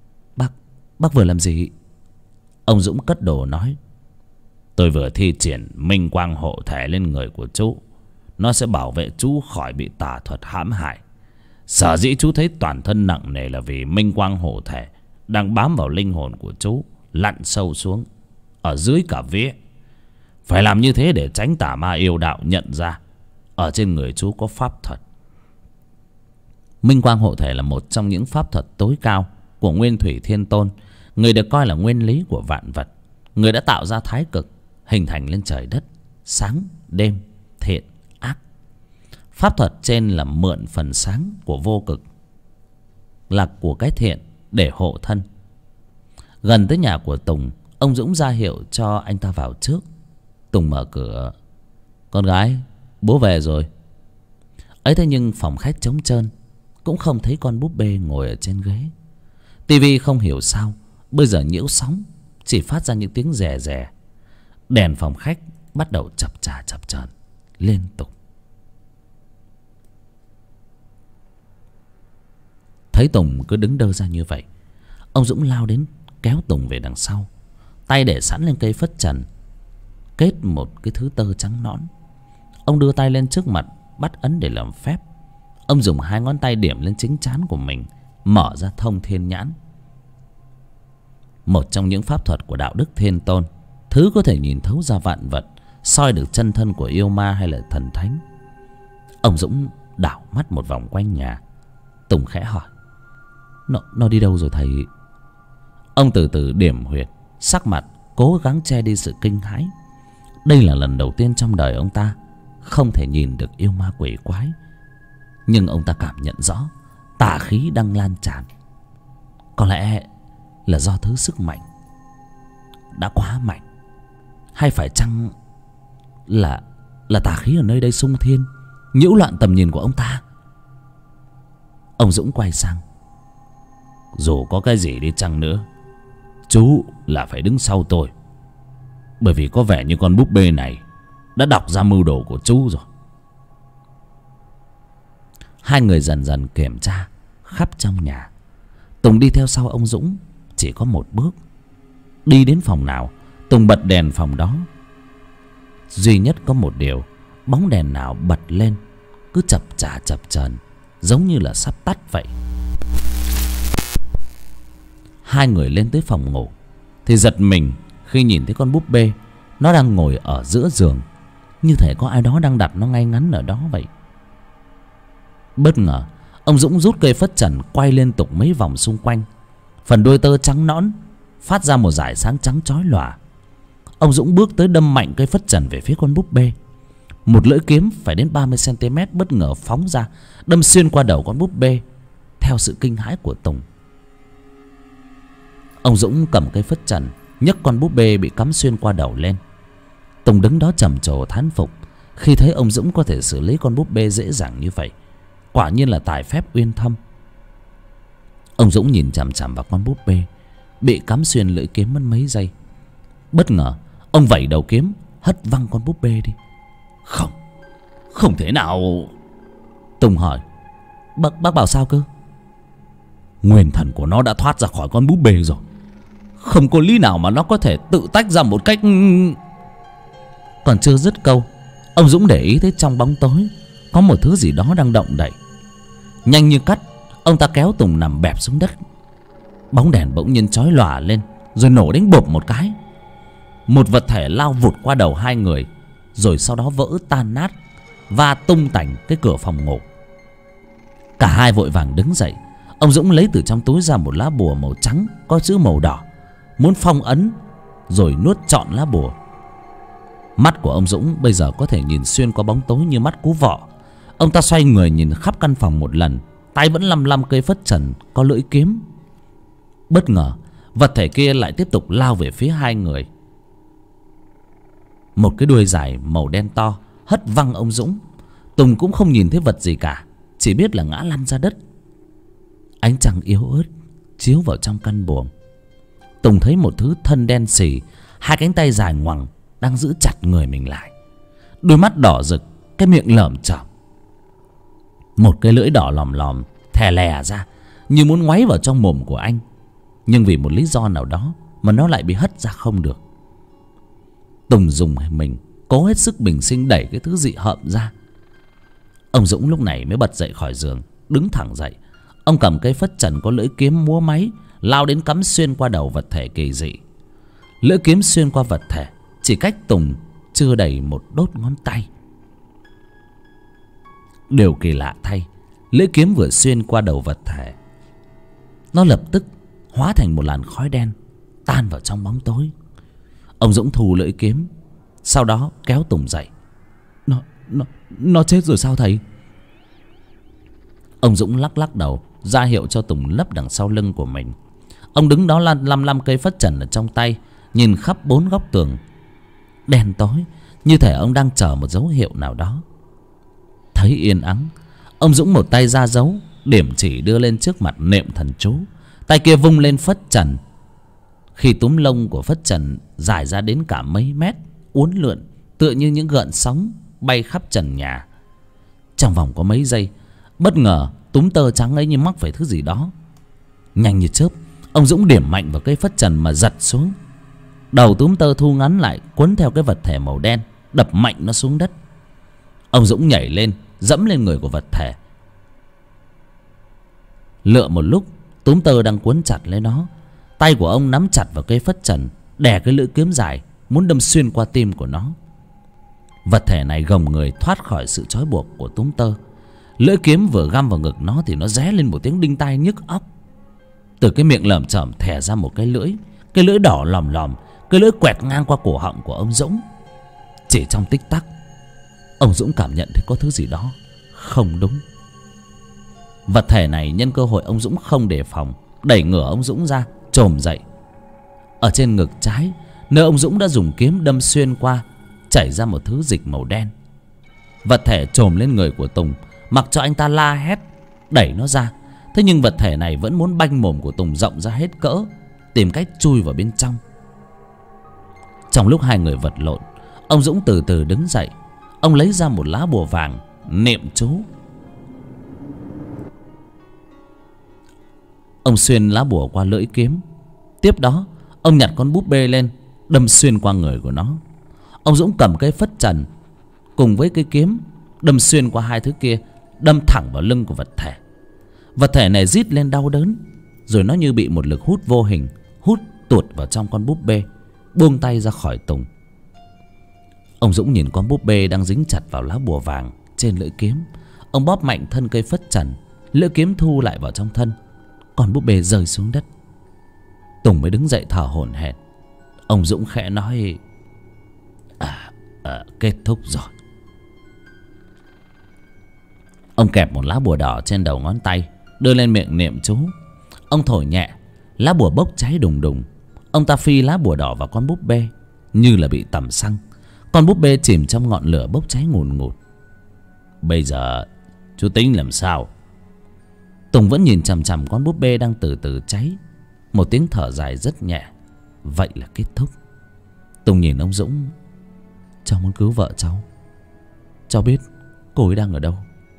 Bác vừa làm gì? Ông Dũng cất đồ nói: tôi vừa thi triển minh quang hộ thể lên người của chú. Nó sẽ bảo vệ chú khỏi bị tà thuật hãm hại. Sở dĩ chú thấy toàn thân nặng nề là vì minh quang hộ thể đang bám vào linh hồn của chú, lặn sâu xuống ở dưới cả vía. Phải làm như thế để tránh tà ma yêu đạo nhận ra ở trên người chú có pháp thuật. Minh quang hộ thể là một trong những pháp thuật tối cao của Nguyên Thủy Thiên Tôn, người được coi là nguyên lý của vạn vật, người đã tạo ra thái cực, hình thành lên trời đất, sáng đêm, thiện ác. Pháp thuật trên là mượn phần sáng của vô cực, là của cái thiện, để hộ thân. Gần tới nhà của Tùng, ông Dũng ra hiệu cho anh ta vào trước. Tùng mở cửa: con gái, bố về rồi. Ấy thế nhưng phòng khách trống trơn, cũng không thấy con búp bê ngồi ở trên ghế. Tivi không hiểu sao bây giờ nhiễu sóng, chỉ phát ra những tiếng rè rè. Đèn phòng khách bắt đầu chập chờn liên tục. Thấy Tùng cứ đứng đơ ra như vậy, ông Dũng lao đến kéo Tùng về đằng sau, tay để sẵn lên cây phất trần kết một cái thứ tơ trắng nõn. Ông đưa tay lên trước mặt bắt ấn để làm phép. Ông dùng 2 ngón tay điểm lên chính trán của mình, mở ra thông thiên nhãn. Một trong những pháp thuật của đạo đức thiên tôn, thứ có thể nhìn thấu ra vạn vật, soi được chân thân của yêu ma hay là thần thánh. Ông Dũng đảo mắt một vòng quanh nhà. Tùng khẽ hỏi: Nó đi đâu rồi thầy? Ông từ từ điểm huyệt, sắc mặt cố gắng che đi sự kinh hãi. Đây là lần đầu tiên trong đời ông ta không thể nhìn được yêu ma quỷ quái, nhưng ông ta cảm nhận rõ tà khí đang lan tràn. Có lẽ là do thứ sức mạnh đã quá mạnh, hay phải chăng là tà khí ở nơi đây xung thiên, nhiễu loạn tầm nhìn của ông ta. Ông Dũng quay sang: dù có cái gì đi chăng nữa, chú là phải đứng sau tôi, bởi vì có vẻ như con búp bê này đã đọc ra mưu đồ của chú rồi. Hai người dần dần kiểm tra khắp trong nhà. Tùng đi theo sau ông Dũng chỉ có một bước. Đi đến phòng nào, Tùng bật đèn phòng đó. Duy nhất có một điều, bóng đèn nào bật lên cứ chập chà chập chờn, giống như là sắp tắt vậy. Hai người lên tới phòng ngủ thì giật mình khi nhìn thấy con búp bê. Nó đang ngồi ở giữa giường, như thể có ai đó đang đặt nó ngay ngắn ở đó vậy. Bất ngờ, ông Dũng rút cây phất trần quay liên tục mấy vòng xung quanh. Phần đuôi tơ trắng nõn phát ra một dải sáng trắng chói lòa. Ông Dũng bước tới đâm mạnh cây phất trần về phía con búp bê. Một lưỡi kiếm phải đến 30 cm bất ngờ phóng ra, đâm xuyên qua đầu con búp bê. Theo sự kinh hãi của Tùng, ông Dũng cầm cây phất trần nhấc con búp bê bị cắm xuyên qua đầu lên. Tùng đứng đó trầm trồ thán phục khi thấy ông Dũng có thể xử lý con búp bê dễ dàng như vậy. Quả nhiên là tài phép uyên thâm. Ông Dũng nhìn chằm chằm vào con búp bê bị cắm xuyên lưỡi kiếm mất mấy giây. Bất ngờ, ông vẩy đầu kiếm hất văng con búp bê đi. Không thể nào. Tùng hỏi: Bác bảo sao cơ? Nguyên thần của nó đã thoát ra khỏi con búp bê rồi, không có lý nào mà nó có thể tự tách ra một cách. Còn chưa dứt câu, ông Dũng để ý thấy trong bóng tối có một thứ gì đó đang động đậy. Nhanh như cắt, ông ta kéo Tùng nằm bẹp xuống đất. Bóng đèn bỗng nhiên chói lòa lên, rồi nổ đánh bộp một cái. Một vật thể lao vụt qua đầu hai người, rồi sau đó vỡ tan nát và tung tành cái cửa phòng ngủ. Cả hai vội vàng đứng dậy. Ông Dũng lấy từ trong túi ra một lá bùa màu trắng có chữ màu đỏ, muốn phong ấn rồi nuốt trọn lá bùa. Mắt của ông Dũng bây giờ có thể nhìn xuyên qua bóng tối như mắt cú vọ. Ông ta xoay người nhìn khắp căn phòng một lần, tay vẫn lăm lăm cây phất trần có lưỡi kiếm. Bất ngờ, vật thể kia lại tiếp tục lao về phía hai người. Một cái đuôi dài màu đen to hất văng ông Dũng. Tùng cũng không nhìn thấy vật gì cả, chỉ biết là ngã lăn ra đất. Ánh trăng yếu ớt chiếu vào trong căn buồng. Tùng thấy một thứ thân đen xì, hai cánh tay dài ngoằng đang giữ chặt người mình lại. Đôi mắt đỏ rực, cái miệng lởm chởm. Một cái lưỡi đỏ lòm lòm thè lè ra, như muốn ngoáy vào trong mồm của anh. Nhưng vì một lý do nào đó mà nó lại bị hất ra không được. Tùng dùng mình cố hết sức bình sinh đẩy cái thứ dị hợm ra. Ông Dũng lúc này mới bật dậy khỏi giường, đứng thẳng dậy. Ông cầm cây phất trần có lưỡi kiếm múa máy, lao đến cắm xuyên qua đầu vật thể kỳ dị. Lưỡi kiếm xuyên qua vật thể chỉ cách Tùng chưa đầy một đốt ngón tay. Điều kỳ lạ thay, lưỡi kiếm vừa xuyên qua đầu vật thể, nó lập tức hóa thành một làn khói đen tan vào trong bóng tối. Ông Dũng thu lưỡi kiếm, sau đó kéo Tùng dậy. Nó chết rồi sao thầy? Ông Dũng lắc lắc đầu, ra hiệu cho Tùng lấp đằng sau lưng của mình. Ông đứng đó lăm cây phất trần ở trong tay, nhìn khắp bốn góc tường đen tối, như thể ông đang chờ một dấu hiệu nào đó. Thấy yên ắng, ông Dũng một tay ra dấu, điểm chỉ đưa lên trước mặt niệm thần chú, tay kia vung lên phất trần. Khi túm lông của phất trần dài ra đến cả mấy mét, uốn lượn tựa như những gợn sóng bay khắp trần nhà. Trong vòng có mấy giây, bất ngờ túm tơ trắng ấy như mắc phải thứ gì đó. Nhanh như chớp, ông Dũng điểm mạnh vào cây phất trần mà giật xuống. Đầu túm tơ thu ngắn lại, quấn theo cái vật thể màu đen, đập mạnh nó xuống đất. Ông Dũng nhảy lên, dẫm lên người của vật thể. Lựa một lúc, túm tơ đang cuốn chặt lấy nó. Tay của ông nắm chặt vào cây phất trần, đè cái lưỡi kiếm dài muốn đâm xuyên qua tim của nó. Vật thể này gồng người thoát khỏi sự trói buộc của túm tơ. Lưỡi kiếm vừa găm vào ngực nó thì nó ré lên một tiếng đinh tai nhức óc. Từ cái miệng lởm chởm thè ra một cái lưỡi đỏ lòm lòm. Cái lưỡi quẹt ngang qua cổ họng của ông Dũng. Chỉ trong tích tắc, ông Dũng cảm nhận thấy có thứ gì đó không đúng. Vật thể này nhân cơ hội ông Dũng không đề phòng, đẩy ngửa ông Dũng ra, chồm dậy. Ở trên ngực trái, nơi ông Dũng đã dùng kiếm đâm xuyên qua, chảy ra một thứ dịch màu đen. Vật thể chồm lên người của Tùng, mặc cho anh ta la hét đẩy nó ra. Thế nhưng vật thể này vẫn muốn banh mồm của Tùng rộng ra hết cỡ, tìm cách chui vào bên trong. Trong lúc hai người vật lộn, ông Dũng từ từ đứng dậy. Ông lấy ra một lá bùa vàng, niệm chú. Ông xuyên lá bùa qua lưỡi kiếm. Tiếp đó ông nhặt con búp bê lên, đâm xuyên qua người của nó. Ông Dũng cầm cây phất trần cùng với cây kiếm, đâm xuyên qua hai thứ kia, đâm thẳng vào lưng của vật thể. Vật thể này rít lên đau đớn, rồi nó như bị một lực hút vô hình hút tuột vào trong con búp bê, buông tay ra khỏi Tùng. Ông Dũng nhìn con búp bê đang dính chặt vào lá bùa vàng trên lưỡi kiếm. Ông bóp mạnh thân cây phất trần, lưỡi kiếm thu lại vào trong thân. Con búp bê rơi xuống đất. Tùng mới đứng dậy thở hổn hển. Ông Dũng khẽ nói: kết thúc rồi. Ông kẹp một lá bùa đỏ trên đầu ngón tay, đưa lên miệng niệm chú. Ông thổi nhẹ, lá bùa bốc cháy đùng đùng. Ông ta phi lá bùa đỏ vào con búp bê như là bị tẩm xăng. Con búp bê chìm trong ngọn lửa bốc cháy ngùn ngụt. Bây giờ chú tính làm sao? Tùng vẫn nhìn chằm chằm con búp bê đang từ từ cháy. Một tiếng thở dài rất nhẹ. Vậy là kết thúc. Tùng nhìn ông Dũng: cháu muốn cứu vợ cháu. Cháu biết cô ấy đang ở đâu.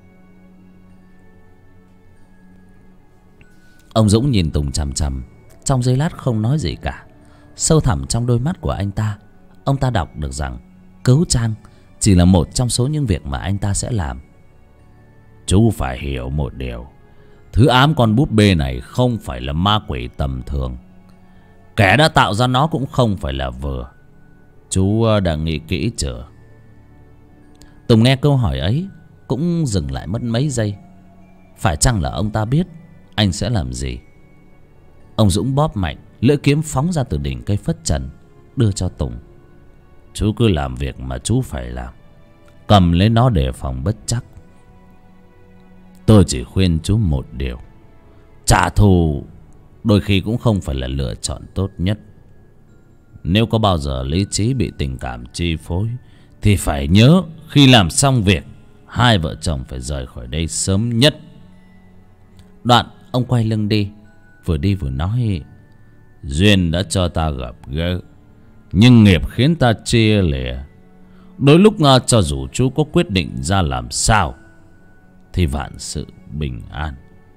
Ông Dũng nhìn Tùng chằm chằm, trong giây lát không nói gì cả. Sâu thẳm trong đôi mắt của anh ta, ông ta đọc được rằng cứu Trang chỉ là một trong số những việc mà anh ta sẽ làm. Chú phải hiểu một điều: thứ ám con búp bê này không phải là ma quỷ tầm thường. Kẻ đã tạo ra nó cũng không phải là vừa. Chú đã nghĩ kỹ chưa? Tùng nghe câu hỏi ấy cũng dừng lại mất mấy giây. Phải chăng là ông ta biết anh sẽ làm gì? Ông Dũng bóp mạnh, lưỡi kiếm phóng ra từ đỉnh cây phất trần, đưa cho Tùng. Chú cứ làm việc mà chú phải làm, cầm lấy nó để phòng bất trắc. Tôi chỉ khuyên chú một điều: trả thù đôi khi cũng không phải là lựa chọn tốt nhất. Nếu có bao giờ lý trí bị tình cảm chi phối thì phải nhớ, khi làm xong việc, hai vợ chồng phải rời khỏi đây sớm nhất. Đoạn ông quay lưng đi vừa nói: duyên đã cho ta gặp gỡ, nhưng nghiệp khiến ta chia lìa. Đôi lúc cho dù chú có quyết định ra làm sao thì vạn sự bình an.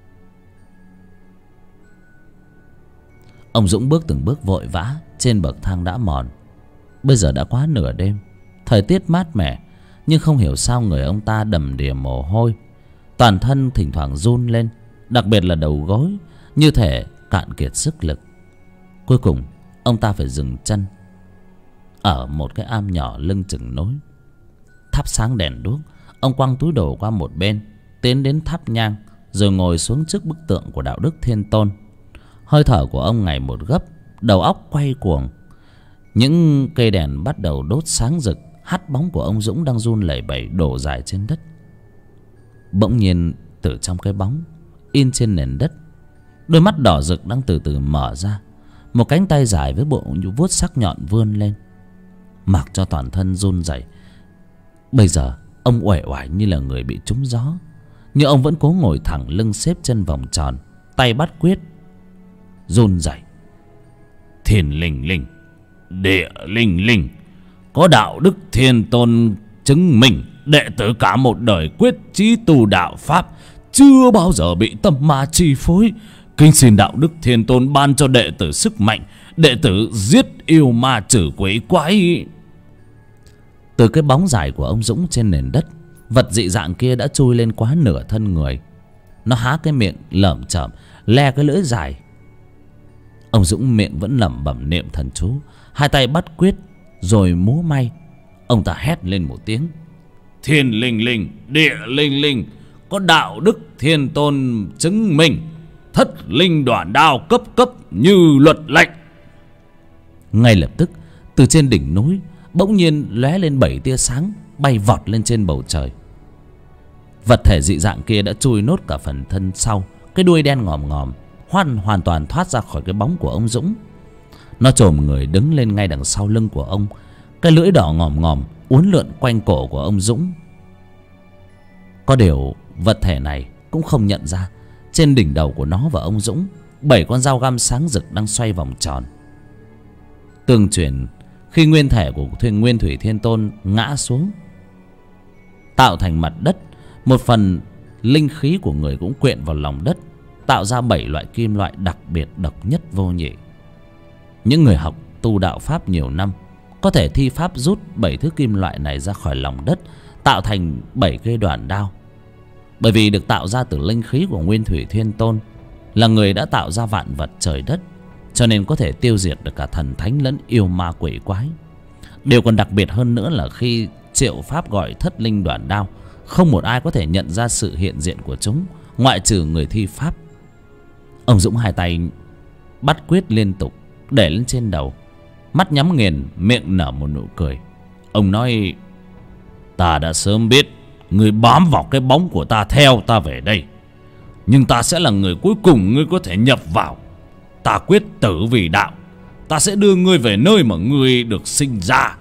Ông Dũng bước từng bước vội vã trên bậc thang đã mòn. Bây giờ đã quá nửa đêm, thời tiết mát mẻ, nhưng không hiểu sao người ông ta đầm đìa mồ hôi, toàn thân thỉnh thoảng run lên, đặc biệt là đầu gối, như thể cạn kiệt sức lực. Cuối cùng ông ta phải dừng chân ở một cái am nhỏ lưng chừng nối. Thắp sáng đèn đuốc, ông quăng túi đồ qua một bên, tiến đến thắp nhang, rồi ngồi xuống trước bức tượng của đạo đức Thiên Tôn. Hơi thở của ông ngày một gấp, đầu óc quay cuồng. Những cây đèn bắt đầu đốt sáng rực, hắt bóng của ông Dũng đang run lẩy bẩy đổ dài trên đất. Bỗng nhiên từ trong cái bóng in trên nền đất, đôi mắt đỏ rực đang từ từ mở ra. Một cánh tay dài với bộ vuốt sắc nhọn vươn lên, mặc cho toàn thân run rẩy. Bây giờ ông uể oải như là người bị trúng gió, nhưng ông vẫn cố ngồi thẳng lưng, xếp chân vòng tròn, tay bắt quyết, run rẩy. Thiên linh linh, địa linh linh, có đạo đức Thiên Tôn chứng minh, đệ tử cả một đời quyết chí tu đạo pháp, chưa bao giờ bị tâm ma chi phối. Kính xin đạo đức Thiên Tôn ban cho đệ tử sức mạnh, đệ tử giết yêu ma trừ quỷ quái. Từ cái bóng dài của ông Dũng trên nền đất Vật dị dạng kia đã chui lên quá nửa thân người. Nó há cái miệng lởm chởm, le cái lưỡi dài. Ông Dũng miệng vẫn lẩm bẩm niệm thần chú, hai tay bắt quyết rồi múa may. Ông ta hét lên một tiếng: thiên linh linh, địa linh linh, có đạo đức thiên tôn chứng minh, thất linh đoản đao cấp cấp như luật lệnh. Ngay lập tức từ trên đỉnh núi bỗng nhiên lóe lên 7 tia sáng, bay vọt lên trên bầu trời. Vật thể dị dạng kia đã chui nốt cả phần thân sau, cái đuôi đen ngòm ngòm hoàn toàn thoát ra khỏi cái bóng của ông Dũng. Nó chồm người đứng lên ngay đằng sau lưng của ông, cái lưỡi đỏ ngòm ngòm uốn lượn quanh cổ của ông Dũng. Có điều vật thể này cũng không nhận ra trên đỉnh đầu của nó và ông Dũng 7 con dao găm sáng rực đang xoay vòng tròn. Tương truyền khi nguyên thể của Nguyên Thủy Thiên Tôn ngã xuống, tạo thành mặt đất, một phần linh khí của người cũng quyện vào lòng đất, tạo ra 7 loại kim loại đặc biệt độc nhất vô nhị. Những người học tu đạo pháp nhiều năm có thể thi pháp rút 7 thứ kim loại này ra khỏi lòng đất, tạo thành 7 cây đoản đao. Bởi vì được tạo ra từ linh khí của Nguyên Thủy Thiên Tôn, là người đã tạo ra vạn vật trời đất, cho nên có thể tiêu diệt được cả thần thánh lẫn yêu ma quỷ quái. Điều còn đặc biệt hơn nữa là khi triệu pháp gọi thất linh đoản đao, không một ai có thể nhận ra sự hiện diện của chúng, ngoại trừ người thi pháp. Ông Dũng hai tay bắt quyết liên tục để lên trên đầu, mắt nhắm nghiền, miệng nở một nụ cười. Ông nói: ta đã sớm biết ngươi bám vào cái bóng của ta theo ta về đây, nhưng ta sẽ là người cuối cùng ngươi có thể nhập vào. Ta quyết tử vì đạo, ta sẽ đưa ngươi về nơi mà ngươi được sinh ra.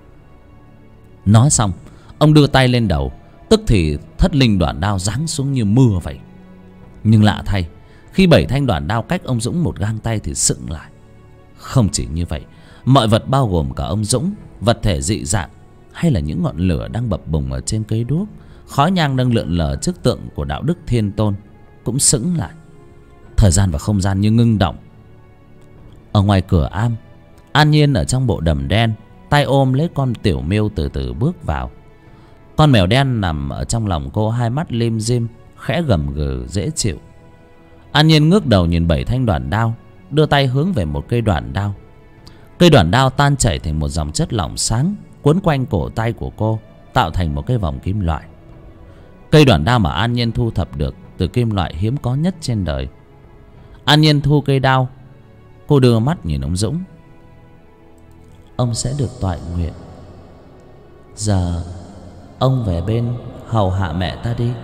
Nói xong, ông đưa tay lên đầu, tức thì thất linh đoản đao giáng xuống như mưa vậy. Nhưng lạ thay, khi 7 thanh đoản đao cách ông Dũng một gang tay thì sững lại. Không chỉ như vậy, mọi vật bao gồm cả ông Dũng, vật thể dị dạng, hay là những ngọn lửa đang bập bùng ở trên cây đuốc, khói nhang đang lượn lờ trước tượng của đạo đức thiên tôn cũng sững lại. Thời gian và không gian như ngưng động. Ở ngoài cửa am, An Nhiên ở trong bộ đầm đen, tay ôm lấy con tiểu miêu từ từ bước vào. Con mèo đen nằm ở trong lòng cô, hai mắt lim dim, khẽ gầm gừ dễ chịu. An Nhiên ngước đầu nhìn 7 thanh đoản đao, đưa tay hướng về một cây đoản đao. Cây đoản đao tan chảy thành một dòng chất lỏng sáng, quấn quanh cổ tay của cô, tạo thành một cái vòng kim loại. Cây đoản đao mà An Nhiên thu thập được từ kim loại hiếm có nhất trên đời. An Nhiên thu cây đao, cô đưa mắt nhìn ông Dũng. Ông sẽ được toại nguyện. Giờ ông về bên hầu hạ mẹ ta đi.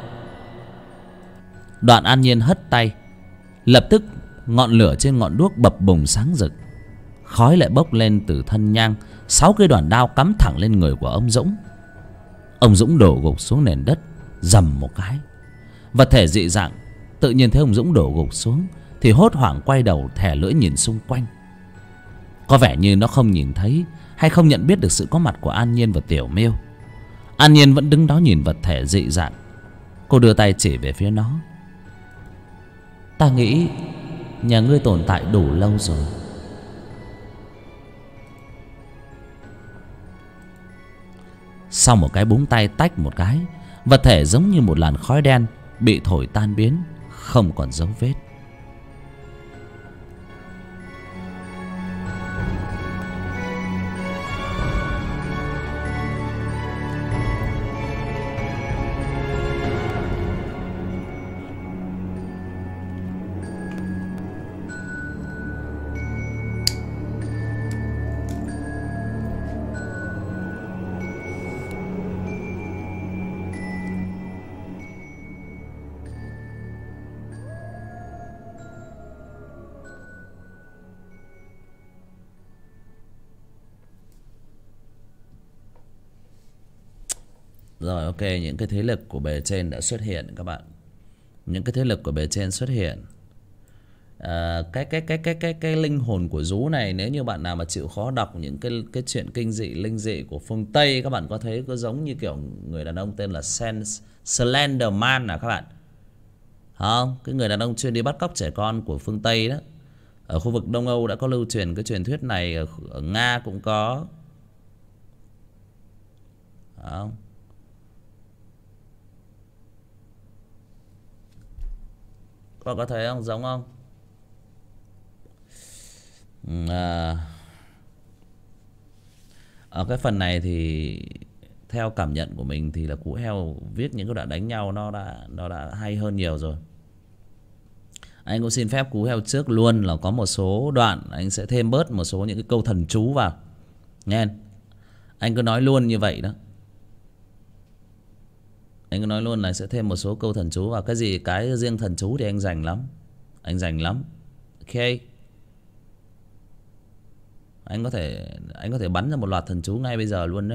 Đoạn An Nhiên hất tay, lập tức ngọn lửa trên ngọn đuốc bập bùng sáng rực. Khói lại bốc lên từ thân nhang, 6 cây đoản đao cắm thẳng lên người của ông Dũng. Ông Dũng đổ gục xuống nền đất, rầm một cái. Vật thể dị dạng tự nhiên thấy ông Dũng đổ gục xuống thì hốt hoảng quay đầu thè lưỡi nhìn xung quanh. Có vẻ như nó không nhìn thấy hay không nhận biết được sự có mặt của An Nhiên và Tiểu Miêu. An Nhiên vẫn đứng đó nhìn vật thể dị dạng. Cô đưa tay chỉ về phía nó. Ta nghĩ nhà ngươi tồn tại đủ lâu rồi. Sau một cái búng tay tách một cái, vật thể giống như một làn khói đen bị thổi tan biến, không còn dấu vết. Rồi, ok, những cái thế lực của bề trên đã xuất hiện các bạn. Những cái thế lực của bề trên xuất hiện. Cái linh hồn của Dú này, nếu như bạn nào mà chịu khó đọc những cái chuyện kinh dị linh dị của phương Tây, các bạn có thấy có giống như kiểu người đàn ông tên là Slenderman à các bạn? Không, cái người đàn ông chuyên đi bắt cóc trẻ con của phương Tây đó. Ở khu vực Đông Âu đã có lưu truyền cái truyền thuyết này, ở Nga cũng có. Không? Bạn có thấy không, giống không? À, ở cái phần này thì theo cảm nhận của mình thì là Cú Heo viết những cái đoạn đánh nhau nó đã hay hơn nhiều rồi. Anh cũng xin phép Cú Heo trước luôn là có một số đoạn anh sẽ thêm bớt một số những cái câu thần chú vào. Nghe anh cứ nói luôn như vậy đó. Anh cứ nói luôn là sẽ thêm một số câu thần chú vào. Cái gì cái riêng thần chú thì anh rành lắm. Anh rành lắm. Ok. Anh có thể bắn ra một loạt thần chú ngay bây giờ luôn đó.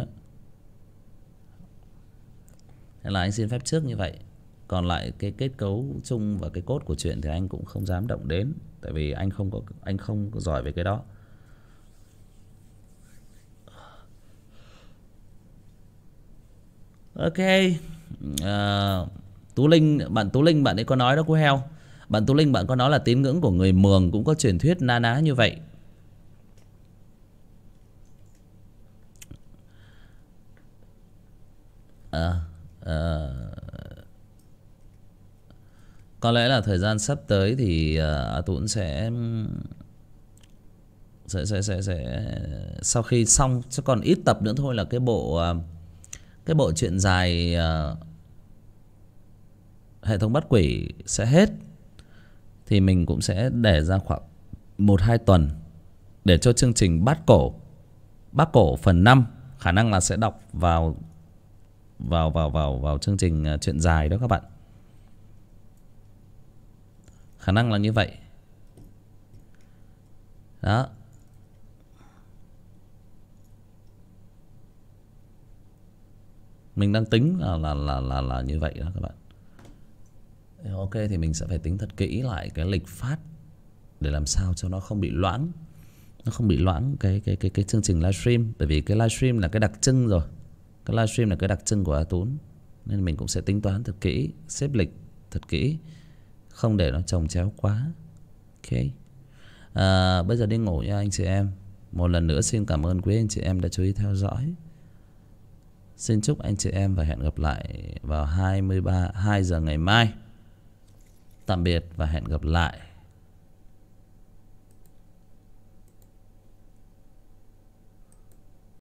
Nên là anh xin phép trước như vậy. Còn lại cái kết cấu chung và cái cốt của chuyện thì anh cũng không dám động đến, tại vì anh không có giỏi về cái đó. Ok. Bạn Tú Linh bạn ấy có nói đó Cú Heo. Bạn Tú Linh bạn có nói là tín ngưỡng của người Mường cũng có truyền thuyết na ná như vậy. Có lẽ là thời gian sắp tới thì Tuấn sẽ sau khi xong chứ còn ít tập nữa thôi là cái bộ truyện dài hệ thống bắt quỷ sẽ hết, thì mình cũng sẽ để ra khoảng 1-2 tuần để cho chương trình Bát Cổ phần 5 khả năng là sẽ đọc vào chương trình truyện dài đó các bạn. Khả năng là như vậy. Đó. Mình đang tính là như vậy đó các bạn. Ok thì mình sẽ phải tính thật kỹ lại cái lịch phát để làm sao cho nó không bị loãng. Nó không bị loãng cái chương trình livestream, bởi vì cái livestream là cái đặc trưng rồi. Cái livestream là cái đặc trưng của A Tún, nên mình cũng sẽ tính toán thật kỹ, xếp lịch thật kỹ, không để nó chồng chéo quá. Ok. Bây giờ đi ngủ nha anh chị em. Một lần nữa xin cảm ơn quý anh chị em đã chú ý theo dõi. Xin chúc anh chị em và hẹn gặp lại vào 2 giờ ngày mai. Tạm biệt và hẹn gặp lại.